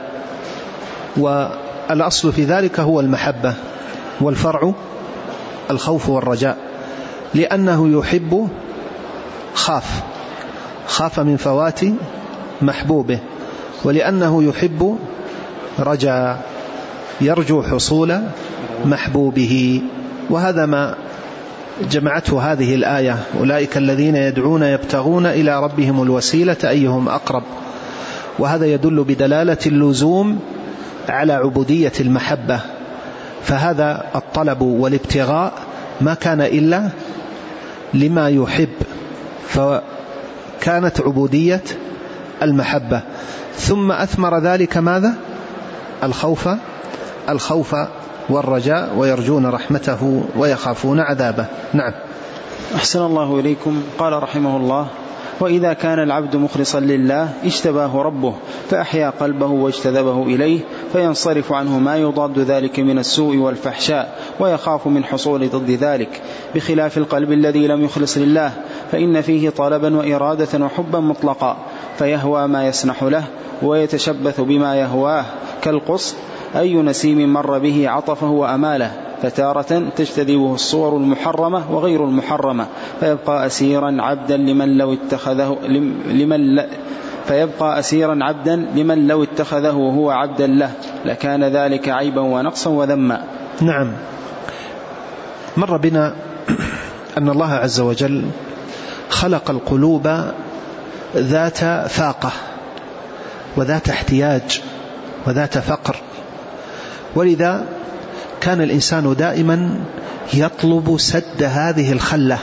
والأصل في ذلك هو المحبة، والفرع الخوف والرجاء، لأنه يحب خاف خاف من فوات محبوبه، ولأنه يحب رجاء يرجو حصول محبوبه. وهذا ما جمعته هذه الآية: أولئك الذين يدعون يبتغون إلى ربهم الوسيلة أيهم أقرب. وهذا يدل بدلالة اللزوم على عبودية المحبة، فهذا الطلب والابتغاء ما كان إلا لما يحب، فكانت عبودية المحبة، ثم أثمر ذلك ماذا؟ الخوف الخوف والرجاء، ويرجون رحمته ويخافون عذابه. نعم. أحسن الله إليكم. قال رحمه الله: وإذا كان العبد مخلصا لله اجتباه ربه فأحيا قلبه واجتذبه إليه، فينصرف عنه ما يضاد ذلك من السوء والفحشاء، ويخاف من حصول ضد ذلك، بخلاف القلب الذي لم يخلص لله، فإن فيه طلبا وإرادة وحبا مطلقا، فيهوى ما يسنح له ويتشبث بما يهواه، كالقص أي نسيم مر به عطفه وأماله، فتارة تجتذبه الصور المحرمة وغير المحرمة، فيبقى أسيرا عبدا لمن لو اتخذه لمن ل... فيبقى أسيرا عبدا لمن لو اتخذه هو عبدا له لكان ذلك عيبا ونقصا وذما. نعم. مر بنا أن الله عز وجل خلق القلوب ذات فاقة وذات احتياج وذات فقر، ولذا كان الإنسان دائما يطلب سد هذه الخلة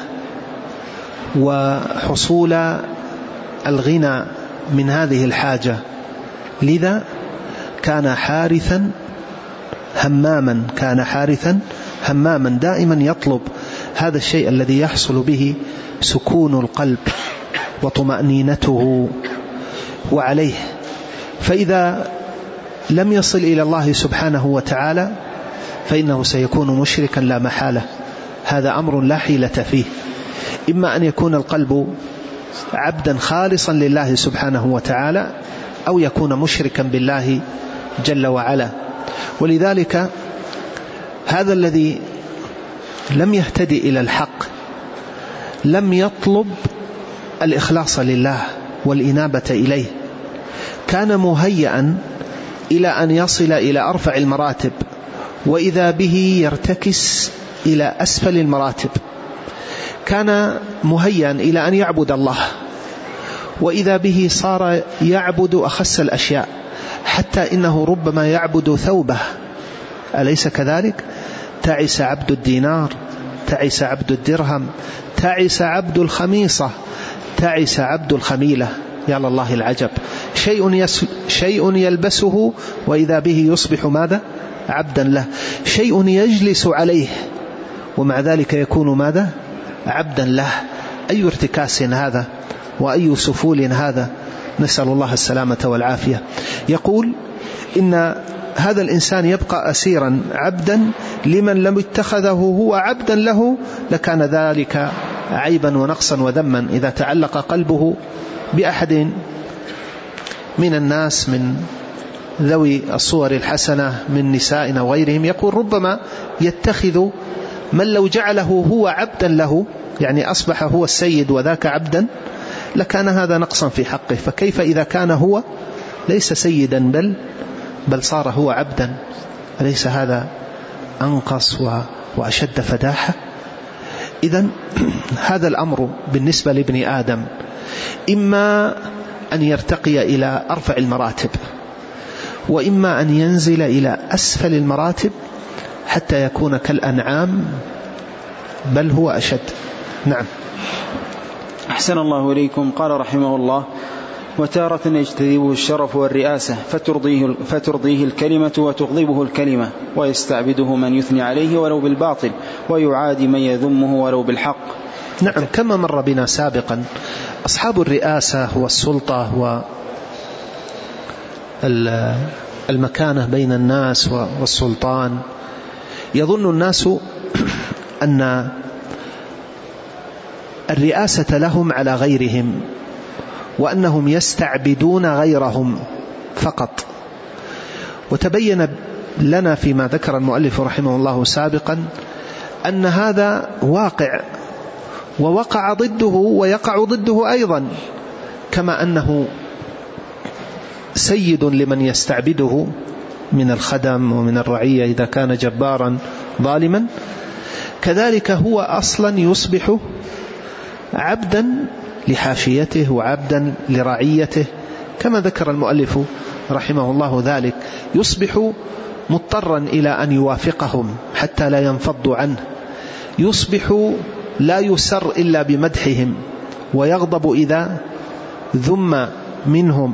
وحصول الغنى من هذه الحاجة، لذا كان حارثا هماما كان حارثا هماما دائما يطلب هذا الشيء الذي يحصل به سكون القلب وطمأنينته وعليه. فإذا لم يصل إلى الله سبحانه وتعالى فإنه سيكون مشركا لا محالة، هذا أمر لا حيلة فيه. إما أن يكون القلب عبدا خالصا لله سبحانه وتعالى، أو يكون مشركا بالله جل وعلا. ولذلك هذا الذي لم يهتدي إلى الحق لم يطلب الإخلاص لله والإنابة إليه، كان مهيئا إلى أن يصل إلى أرفع المراتب، وإذا به يرتكس إلى أسفل المراتب. كان مهيئا إلى أن يعبد الله، وإذا به صار يعبد أخس الأشياء، حتى إنه ربما يعبد ثوبه، أليس كذلك؟ تعس عبد الدينار، تعس عبد الدرهم، تعس عبد الخميصة، تعس عبد الخميلة. يا الله العجب، شيء, يس... شيء يلبسه وإذا به يصبح ماذا؟ عبدا له. شيء يجلس عليه ومع ذلك يكون ماذا؟ عبدا له. أي ارتكاس هذا وأي سفول هذا، نسأل الله السلامة والعافية. يقول إن هذا الإنسان يبقى أسيرا عبدا لمن لم اتخذه هو عبدا له لكان ذلك عيبا ونقصا وذما. إذا تعلق قلبه بأحد من الناس من ذوي الصور الحسنة من نسائنا وغيرهم، يقول ربما يتخذ من لو جعله هو عبدا له، يعني أصبح هو السيد وذاك عبدا، لكان هذا نقصا في حقه. فكيف إذا كان هو ليس سيدا بل بل صار هو عبدا؟ أليس هذا أنقص وأشد فداحة؟ إذن هذا الأمر بالنسبة لابن آدم، إما أن يرتقي إلى أرفع المراتب، وإما أن ينزل إلى أسفل المراتب حتى يكون كالأنعام بل هو أشد. نعم. أحسن الله إليكم. قال رحمه الله: وتارة يجتذبه الشرف والرئاسة فترضيه, فترضيه الكلمة وتغضبه الكلمة، ويستعبده من يثني عليه ولو بالباطل، ويعادي من يذمه ولو بالحق. نعم. كما مر بنا سابقا، أصحاب الرئاسة والسلطة والمكانة بين الناس والسلطان، يظن الناس أن الرئاسة لهم على غيرهم، وأنهم يستعبدون غيرهم فقط. وتبين لنا فيما ذكر المؤلف رحمه الله سابقا أن هذا واقع، ووقع ضده ويقع ضده أيضا، كما أنه سيد لمن يستعبده من الخدم ومن الرعية إذا كان جبارا ظالما، كذلك هو أصلا يصبح عبدا لحاشيته وعبدا لرعيته، كما ذكر المؤلف رحمه الله ذلك. يصبح مضطرا إلى أن يوافقهم حتى لا ينفضوا عنه، يصبح لا يسر إلا بمدحهم، ويغضب إذا ذم منهم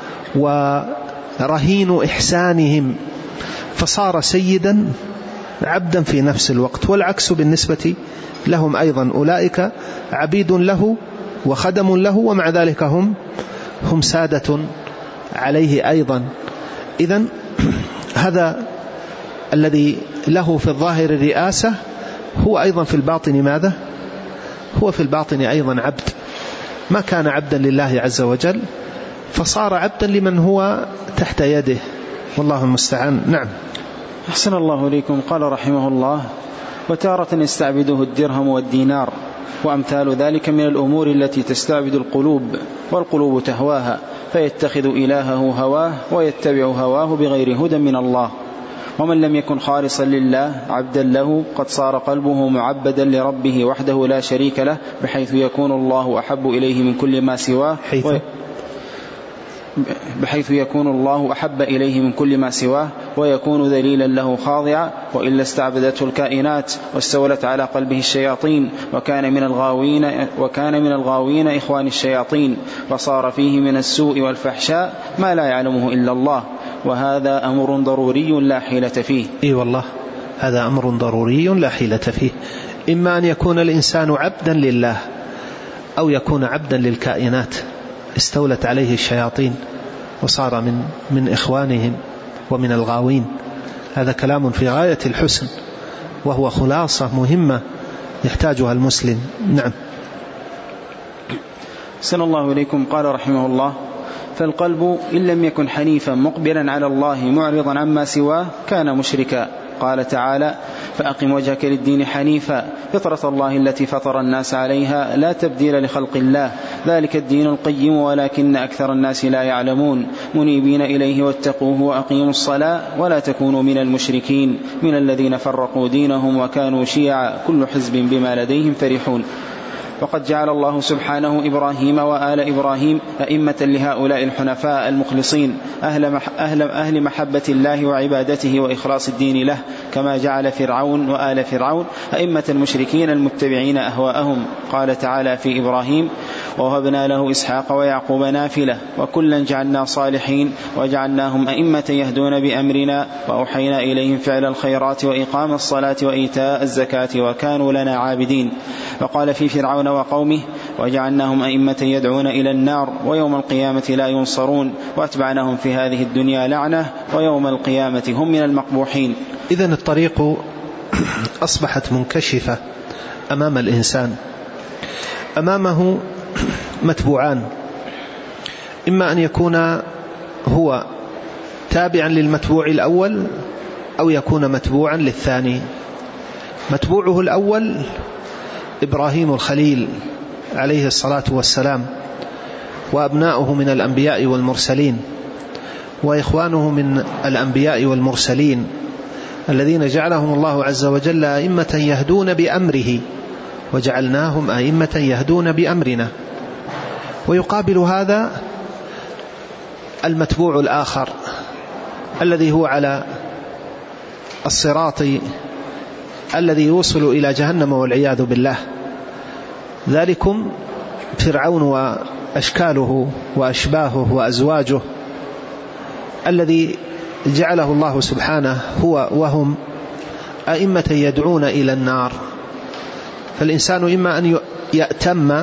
ورهين إحسانهم، فصار سيدا عبدا في نفس الوقت. والعكس بالنسبة لهم أيضا، أولئك عبيد له وخدم له، ومع ذلك هم هم سادة عليه أيضا. إذن هذا الذي له في الظاهر الرئاسة هو أيضا في الباطن ماذا؟ هو في الباطن أيضا عبد، ما كان عبدا لله عز وجل فصار عبدا لمن هو تحت يده، والله المستعان. نعم. أحسن الله إليكم. قال رحمه الله: وتارة يستعبده الدرهم والدينار، وأمثال ذلك من الأمور التي تستعبد القلوب، والقلوب تهواها، فيتخذ إلهه هواه ويتبع هواه بغير هدى من الله. ومن لم يكن خالصا لله عبدا له قد صار قلبه معبدا لربه وحده لا شريك له، بحيث يكون الله أحب إليه من كل ما سواه و... بحيث يكون الله أحب إليه من كل ما سواه ويكون ذليلا له خاضعا، وإلا استعبدته الكائنات واستولت على قلبه الشياطين، وكان من الغاوين وكان من الغاوين إخوان الشياطين، وصار فيه من السوء والفحشاء ما لا يعلمه إلا الله، وهذا أمر ضروري لا حيلة فيه. إي والله، هذا أمر ضروري لا حيلة فيه. إما أن يكون الإنسان عبدا لله، أو يكون عبدا للكائنات استولت عليه الشياطين وصار من من إخوانهم ومن الغاوين. هذا كلام في غاية الحسن، وهو خلاصة مهمة يحتاجها المسلم. نعم. سن الله إليكم. قال رحمه الله: فالقلب إن لم يكن حنيفا مقبلا على الله معرضا عما سواه كان مشركا. قال تعالى: فأقم وجهك للدين حنيفا فطرة الله التي فطر الناس عليها لا تبديل لخلق الله ذلك الدين القيم ولكن أكثر الناس لا يعلمون منيبين إليه واتقوه وأقيموا الصلاة ولا تكونوا من المشركين من الذين فرقوا دينهم وكانوا شيعا كل حزب بما لديهم فرحون. وقد جعل الله سبحانه إبراهيم وآل إبراهيم أئمة لهؤلاء الحنفاء المخلصين أهل, مح أهل, أهل محبة الله وعبادته وإخلاص الدين له، كما جعل فرعون وآل فرعون أئمة المشركين المتبعين أهواءهم. قال تعالى في إبراهيم: ووهبنا له إسحاق ويعقوب نافلة وكلا جعلنا صالحين وجعلناهم أئمة يهدون بأمرنا وأوحينا إليهم فعل الخيرات وإقام الصلاة وإيتاء الزكاة وكانوا لنا عابدين. وقال في فرعون وقومه: وجعلناهم أئمة يدعون إلى النار ويوم القيامة لا ينصرون وأتبعناهم في هذه الدنيا لعنة ويوم القيامة هم من المقبوحين. إذن الطريق أصبحت منكشفة أمام الإنسان، أمامه متبوعان، إما أن يكون هو تابعا للمتبوع الأول أو يكون متبوعا للثاني. متبوعه الأول إبراهيم الخليل عليه الصلاة والسلام وأبناؤه من الأنبياء والمرسلين وإخوانه من الأنبياء والمرسلين الذين جعلهم الله عز وجل أئمة يهدون بأمره وجعلناهم أئمة يهدون بأمرنا. ويقابل هذا المتبوع الآخر الذي هو على الصراط الذي يوصل إلى جهنم والعياذ بالله، ذلكم فرعون وأشكاله وأشباهه وأزواجه الذي جعله الله سبحانه هو وهم أئمة يدعون إلى النار. فالإنسان إما أن يأتم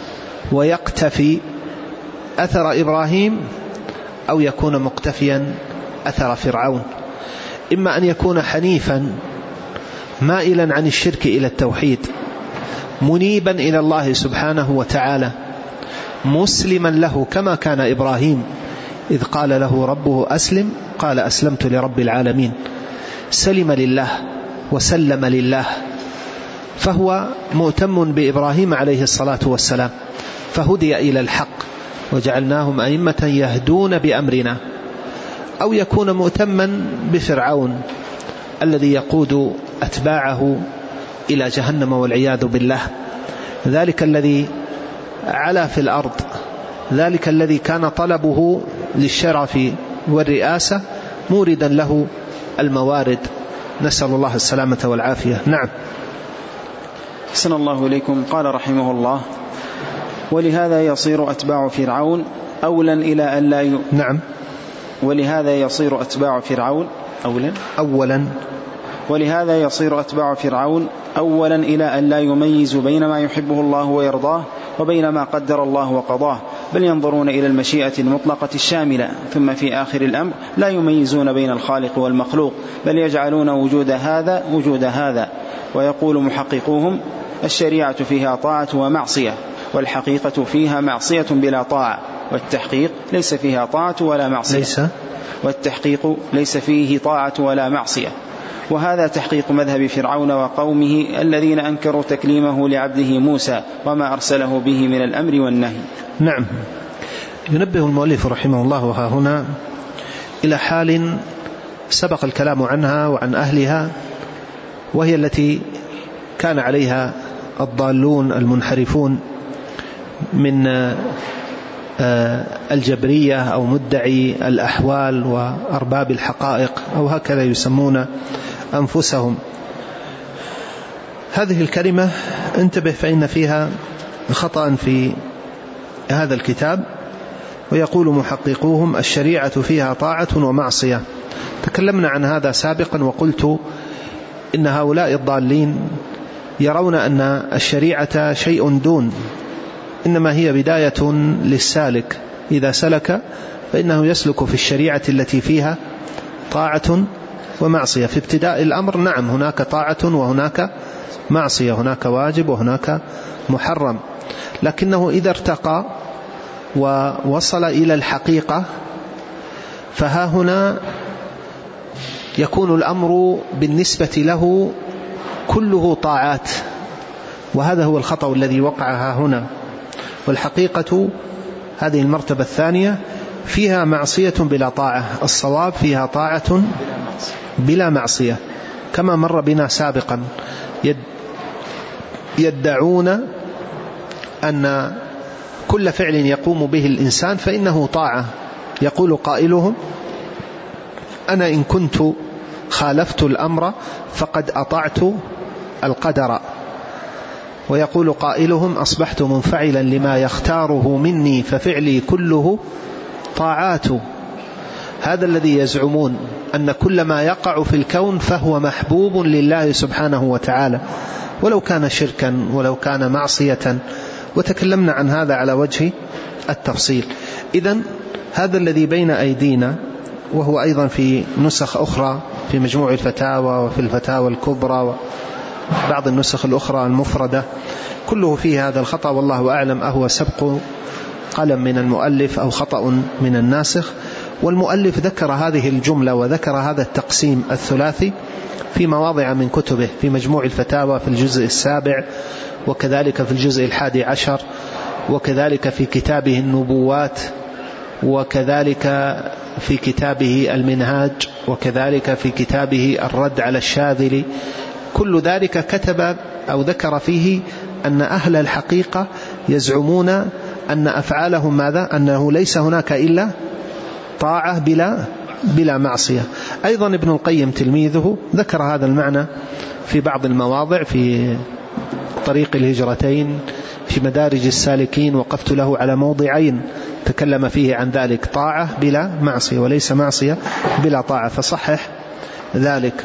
ويقتفي أثر إبراهيم أو يكون مقتفيا أثر فرعون، إما أن يكون حنيفا مائلا عن الشرك إلى التوحيد منيبا إلى الله سبحانه وتعالى مسلما له كما كان إبراهيم إذ قال له ربه أسلم قال أسلمت لرب العالمين، سلم لله وسلم لله، فهو مؤتم بإبراهيم عليه الصلاة والسلام فهدي إلى الحق وجعلناهم أئمة يهدون بأمرنا. أو يكون مؤتما بفرعون الذي يقود أتباعه إلى جهنم والعياذ بالله، ذلك الذي علا في الأرض، ذلك الذي كان طلبه للشرف والرئاسة موردا له الموارد، نسأل الله السلامة والعافية. نعم. أحسن الله إليكم. قال رحمه الله: ولهذا يصير أتباع فرعون أولا إلى أن لا ي... نعم. ولهذا يصير أتباع فرعون أولا أولا ولهذا يصير أتباع فرعون أولا إلى أن لا يميزوا بين ما يحبه الله ويرضاه وبين ما قدر الله وقضاه، بل ينظرون إلى المشيئة المطلقة الشاملة، ثم في آخر الأمر لا يميزون بين الخالق والمخلوق، بل يجعلون وجود هذا وجود هذا. ويقول محققوهم: الشريعة فيها طاعة ومعصية، والحقيقة فيها معصية بلا طاعة، والتحقيق ليس فيها طاعة ولا معصية ليس والتحقيق ليس فيه طاعة ولا معصية. وهذا تحقيق مذهب فرعون وقومه الذين أنكروا تكليمه لعبده موسى وما أرسله به من الأمر والنهي. نعم. ينبه المؤلف رحمه الله ها هنا إلى حال سبق الكلام عنها وعن أهلها، وهي التي كان عليها الضالون المنحرفون من الجبرية أو مدعي الأحوال وأرباب الحقائق، أو هكذا يسمون أنفسهم. هذه الكلمة انتبه فإن فيها خطأ في هذا الكتاب. ويقول محققوهم: الشريعة فيها طاعة ومعصية. تكلمنا عن هذا سابقا وقلت إن هؤلاء الضالين يرون أن الشريعة شيء دون، إنما هي بداية للسالك، إذا سلك فإنه يسلك في الشريعة التي فيها طاعة ومعصية. في ابتداء الأمر نعم هناك طاعة وهناك معصية، هناك واجب وهناك محرم، لكنه إذا ارتقى ووصل إلى الحقيقة فها هنا يكون الأمر بالنسبة له كله طاعات، وهذا هو الخطأ الذي وقعها هنا. والحقيقة هذه المرتبة الثانية فيها معصية بلا طاعة، الصواب فيها طاعة بلا معصية، كما مر بنا سابقا. يدعون أن كل فعل يقوم به الإنسان فإنه طاعة. يقول قائلهم: أنا إن كنت خالفت الأمر فقد أطعت القدر. ويقول قائلهم: أصبحت منفعلا لما يختاره مني ففعلي كله طاعات. هذا الذي يزعمون أن كل ما يقع في الكون فهو محبوب لله سبحانه وتعالى، ولو كان شركا ولو كان معصية، وتكلمنا عن هذا على وجه التفصيل. إذن هذا الذي بين أيدينا، وهو أيضا في نسخ أخرى في مجموع الفتاوى وفي الفتاوى الكبرى وبعض النسخ الأخرى المفردة، كله فيه هذا الخطأ، والله أعلم أهو سبق قلم من المؤلف أو خطأ من الناسخ. والمؤلف ذكر هذه الجملة وذكر هذا التقسيم الثلاثي في مواضع من كتبه، في مجموع الفتاوى في الجزء السابع، وكذلك في الجزء الحادي عشر، وكذلك في كتابه النبوات، وكذلك في كتابه المنهاج، وكذلك في كتابه الرد على الشاذلي. كل ذلك كتب أو ذكر فيه أن أهل الحقيقة يزعمون أن أفعالهم ماذا؟ أنه ليس هناك إلا طاعة بلا بلا معصية. أيضا ابن القيم تلميذه ذكر هذا المعنى في بعض المواضع، في طريق الهجرتين، في مدارج السالكين، وقفت له على موضعين تكلم فيه عن ذلك: طاعة بلا معصية، وليس معصية بلا طاعة، فصحح ذلك.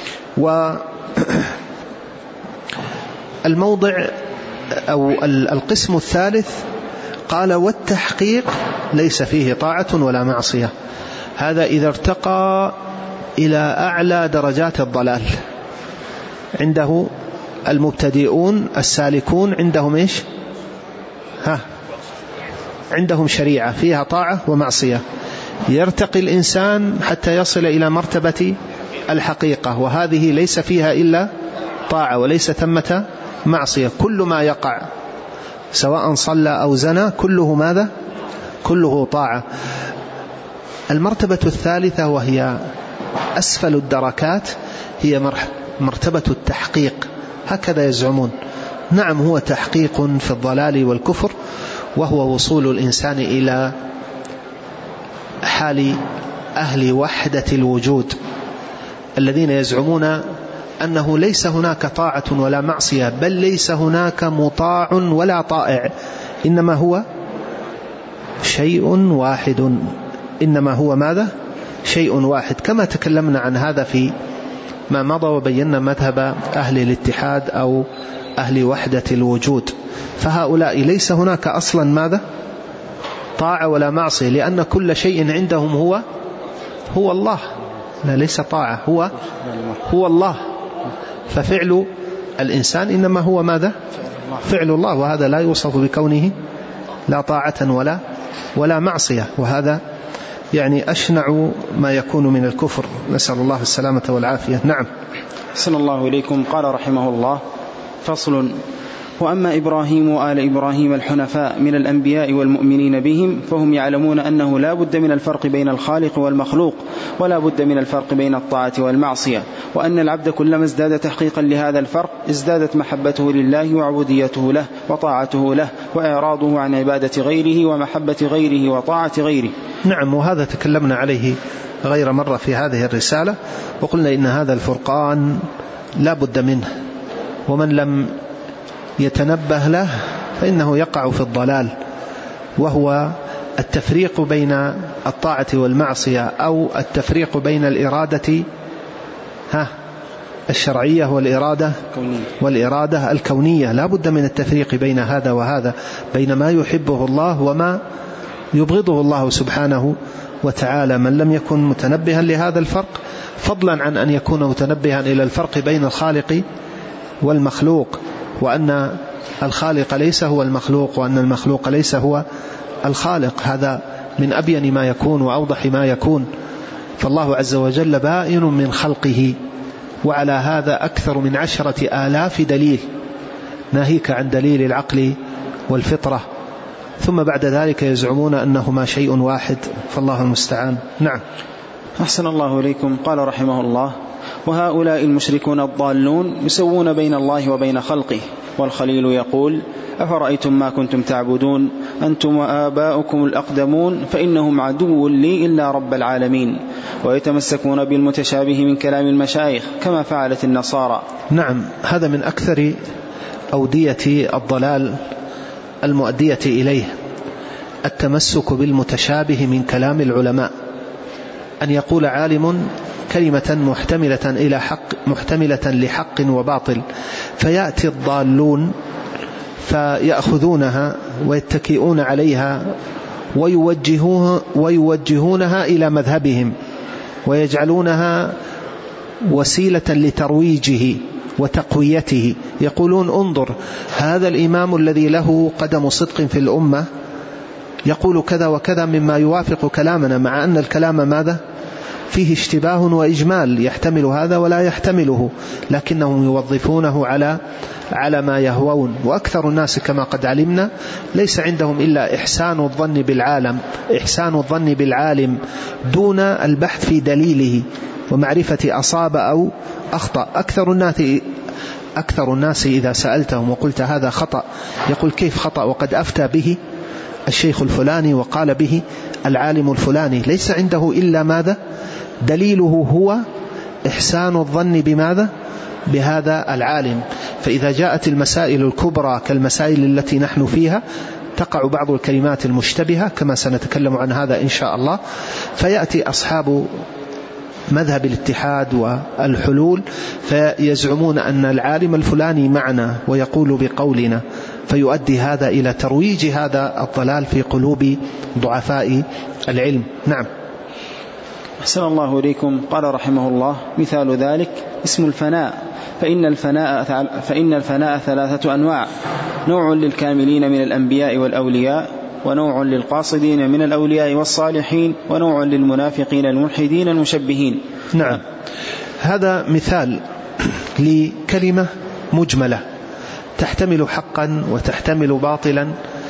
والموضع أو القسم الثالث قال: والتحقيق ليس فيه طاعة ولا معصية. هذا إذا ارتقى إلى أعلى درجات الضلال. عنده المبتدئون السالكون عندهم إيش؟ ها عندهم شريعة فيها طاعة ومعصية. يرتقي الإنسان حتى يصل إلى مرتبة الحقيقة، وهذه ليس فيها إلا طاعة وليس ثمة معصية. كل ما يقع سواء صلى أو زنى كله ماذا؟ كله طاعة. المرتبة الثالثة وهي أسفل الدركات هي مرتبة التحقيق، هكذا يزعمون. نعم هو تحقيق في الضلال والكفر، وهو وصول الإنسان إلى حال أهل وحدة الوجود الذين يزعمون أنه ليس هناك طاعة ولا معصية، بل ليس هناك مطاع ولا طائع، إنما هو شيء واحد، إنما هو ماذا؟ شيء واحد، كما تكلمنا عن هذا في ما مضى وبينا مذهب أهل الاتحاد أو أهل وحدة الوجود. فهؤلاء ليس هناك أصلا ماذا؟ طاعة ولا معصية، لأن كل شيء عندهم هو هو الله، لا ليس طاعة، هو هو الله. ففعل الإنسان إنما هو ماذا؟ فعل الله، وهذا لا يوصف بكونه لا طاعة ولا ولا معصية، وهذا يعني أشنع ما يكون من الكفر، نسأل الله السلامة والعافية. نعم. أحسن الله إليكم. قال رحمه الله: فصل: وأما إبراهيم وآل إبراهيم الحنفاء من الأنبياء والمؤمنين بهم فهم يعلمون أنه لا بد من الفرق بين الخالق والمخلوق، ولا بد من الفرق بين الطاعة والمعصية، وأن العبد كلما ازداد تحقيقا لهذا الفرق ازدادت محبته لله وعبوديته له وطاعته له وإعراضه عن عبادة غيره ومحبة غيره وطاعة غيره. نعم، وهذا تكلمنا عليه غير مرة في هذه الرسالة، وقلنا إن هذا الفرقان لا بد منه، ومن لم يتنبه له فإنه يقع في الضلال، وهو التفريق بين الطاعة والمعصية، أو التفريق بين الإرادة ها الشرعية والإرادة والإرادة الكونية. لا بد من التفريق بين هذا وهذا، بين ما يحبه الله وما يبغضه الله سبحانه وتعالى. من لم يكن متنبها لهذا الفرق، فضلا عن أن يكون متنبها إلى الفرق بين الخالق والمخلوق، وأن الخالق ليس هو المخلوق، وأن المخلوق ليس هو الخالق، هذا من أبين ما يكون وأوضح ما يكون. فالله عز وجل بائن من خلقه، وعلى هذا أكثر من عشرة آلاف دليل، ناهيك عن دليل العقل والفطرة، ثم بعد ذلك يزعمون أنهما شيء واحد، فالله المستعان. نعم. أحسن الله إليكم. قال رحمه الله: وهؤلاء المشركون الضالون يسوون بين الله وبين خلقه، والخليل يقول: أفرأيتم ما كنتم تعبدون أنتم وآباؤكم الأقدمون فإنهم عدو لي إلا رب العالمين. ويتمسكون بالمتشابه من كلام المشايخ كما فعلت النصارى. نعم، هذا من أكثر أودية الضلال المؤدية إليه، التمسك بالمتشابه من كلام العلماء، أن يقول عالم كلمة محتملة إلى حق محتملة لحق وباطل، فيأتي الضالون فيأخذونها ويتكئون عليها ويوجهوها ويوجهونها إلى مذهبهم، ويجعلونها وسيلة لترويجه وتقويته. يقولون: انظر هذا الإمام الذي له قدم صدق في الأمة يقول كذا وكذا مما يوافق كلامنا، مع أن الكلام ماذا؟ فيه اشتباه وإجمال، يحتمل هذا ولا يحتمله، لكنهم يوظفونه على على ما يهوون. وأكثر الناس كما قد علمنا ليس عندهم إلا إحسان الظن بالعالم إحسان الظن بالعالم دون البحث في دليله ومعرفة أصاب أو أخطأ. أكثر الناس أكثر الناس إذا سألتهم وقلت هذا خطأ، يقول: كيف خطأ وقد أفتى به الشيخ الفلاني وقال به العالم الفلاني؟ ليس عنده إلا ماذا؟ دليله هو إحسان الظن بماذا؟ بهذا العالم. فإذا جاءت المسائل الكبرى كالمسائل التي نحن فيها تقع بعض الكلمات المشتبهة كما سنتكلم عن هذا إن شاء الله، فيأتي أصحاب مذهب الاتحاد والحلول فيزعمون أن العالم الفلاني معنا ويقول بقولنا، فيؤدي هذا إلى ترويج هذا الضلال في قلوب ضعفاء العلم. نعم. أحسن الله إليكم. قال رحمه الله: مثال ذلك اسم الفناء، فإن الفناء, فإن الفناء ثلاثة أنواع: نوع للكاملين من الأنبياء والأولياء، ونوع للقاصدين من الأولياء والصالحين، ونوع للمنافقين الملحدين المشبهين. نعم، هذا مثال لكلمة مجملة تحتمل حقا وتحتمل باطلا،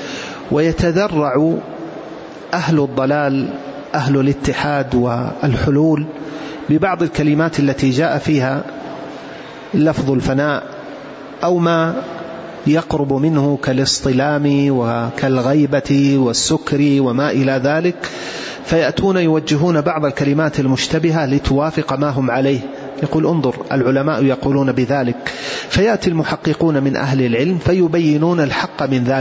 ويتذرع أهل الضلال أهل الاتحاد والحلول ببعض الكلمات التي جاء فيها لفظ الفناء أو ما يقرب منه كالاصطلام وكالغيبة والسكر وما إلى ذلك، فيأتون يوجهون بعض الكلمات المشتبهة لتوافق ما هم عليه. يقول: انظر العلماء يقولون بذلك، فيأتي المحققون من أهل العلم فيبينون الحق من ذلك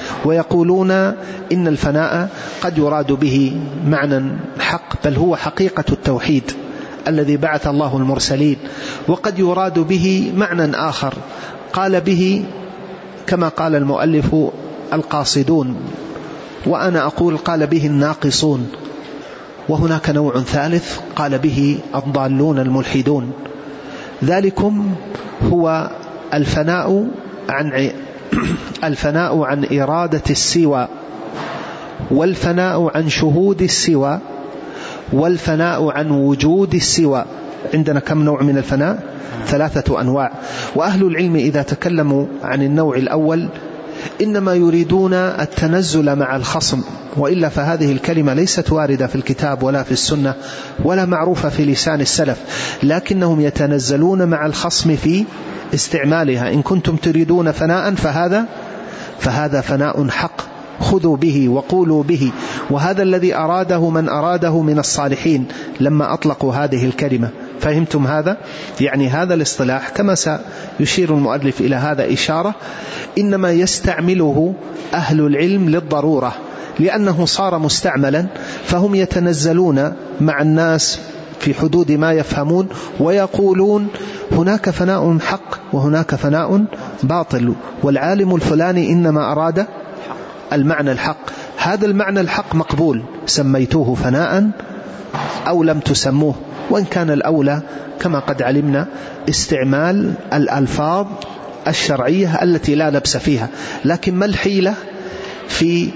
ويقولون إن الفناء قد يراد به معنى حق، بل هو حقيقة التوحيد الذي بعث الله المرسلين، وقد يراد به معنى آخر قال به كما قال المؤلف القاصدون، وأنا أقول قال به الناقصون. وهناك نوع ثالث قال به الضالون الملحدون. ذلكم هو الفناء عن الفناء عن إرادة السوى، والفناء عن شهود السوى، والفناء عن وجود السوى. عندنا كم نوع من الفناء؟ ثلاثة أنواع. وأهل العلم إذا تكلموا عن النوع الأول إنما يريدون التنزل مع الخصم، وإلا فهذه الكلمة ليست واردة في الكتاب ولا في السنة ولا معروفة في لسان السلف، لكنهم يتنزلون مع الخصم في استعمالها. إن كنتم تريدون فناء فهذا فهذا فناء حق، خذوا به وقولوا به. وهذا الذي أراده من أراده من الصالحين لما أطلقوا هذه الكلمة. فهمتم هذا؟ يعني هذا الاصطلاح كما سيشير المؤلف إلى هذا إشارة، إنما يستعمله أهل العلم للضرورة، لأنه صار مستعملا، فهم يتنزلون مع الناس في حدود ما يفهمون ويقولون هناك فناء حق وهناك فناء باطل، والعالم الفلاني إنما أراد المعنى الحق. هذا المعنى الحق مقبول، سميتوه فناء أو لم تسموه، وإن كان الأولى كما قد علمنا استعمال الألفاظ الشرعية التي لا لبس فيها. لكن ما الحيلة في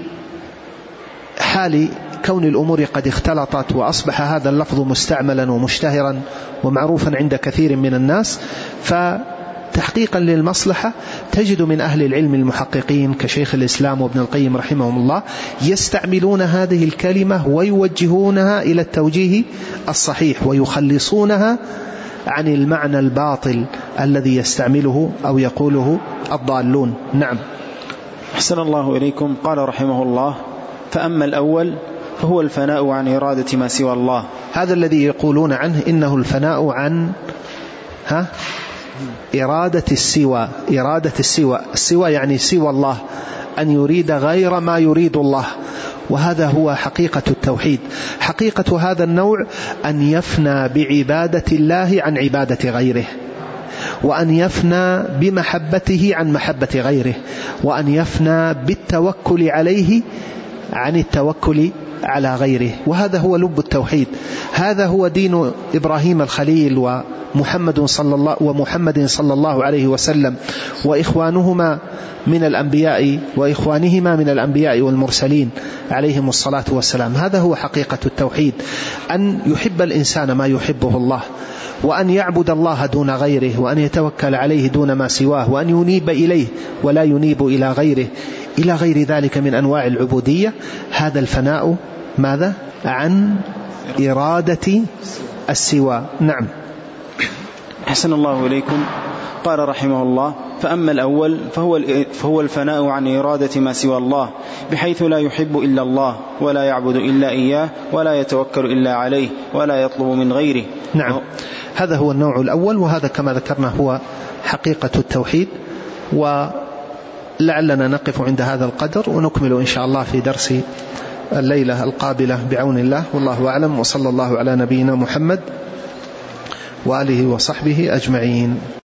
حال كون الأمور قد اختلطت وأصبح هذا اللفظ مستعملا ومشتهرا ومعروفا عند كثير من الناس؟ فتحقيقا للمصلحة تجد من أهل العلم المحققين كشيخ الإسلام وابن القيم رحمهم الله يستعملون هذه الكلمة ويوجهونها إلى التوجيه الصحيح، ويخلصونها عن المعنى الباطل الذي يستعمله أو يقوله الضالون. نعم. أحسن الله إليكم. قال رحمه الله: فأما الأول فهو الفناء عن إرادة ما سوى الله. هذا الذي يقولون عنه إنه الفناء عن ها إرادة السوى. إرادة السوى، السوى يعني سوى الله، أن يريد غير ما يريد الله. وهذا هو حقيقة التوحيد. حقيقة هذا النوع أن يفنى بعبادة الله عن عبادة غيره، وأن يفنى بمحبته عن محبة غيره، وأن يفنى بالتوكل عليه عن التوكل على غيره. وهذا هو لب التوحيد. هذا هو دين إبراهيم الخليل ومحمد صلى الله ومحمد صلى الله عليه وسلم وإخوانهما من الأنبياء وإخوانهما من الأنبياء والمرسلين عليهم الصلاة والسلام. هذا هو حقيقة التوحيد، أن يحب الإنسان ما يحبه الله، وأن يعبد الله دون غيره، وأن يتوكل عليه دون ما سواه، وأن ينيب إليه ولا ينيب إلى غيره، إلى غير ذلك من أنواع العبودية. هذا الفناء ماذا؟ عن إرادة السوى. نعم. أحسن الله إليكم. قال رحمه الله: فأما الأول فهو, فهو الفناء عن إرادة ما سوى الله، بحيث لا يحب إلا الله، ولا يعبد إلا إياه، ولا يتوكل إلا عليه، ولا يطلب من غيره. نعم. هذا هو النوع الأول، وهذا كما ذكرنا هو حقيقة التوحيد. ولعلنا نقف عند هذا القدر ونكمل إن شاء الله في درس الليلة القابلة بعون الله. والله أعلم، وصلى الله على نبينا محمد وآله وصحبه أجمعين.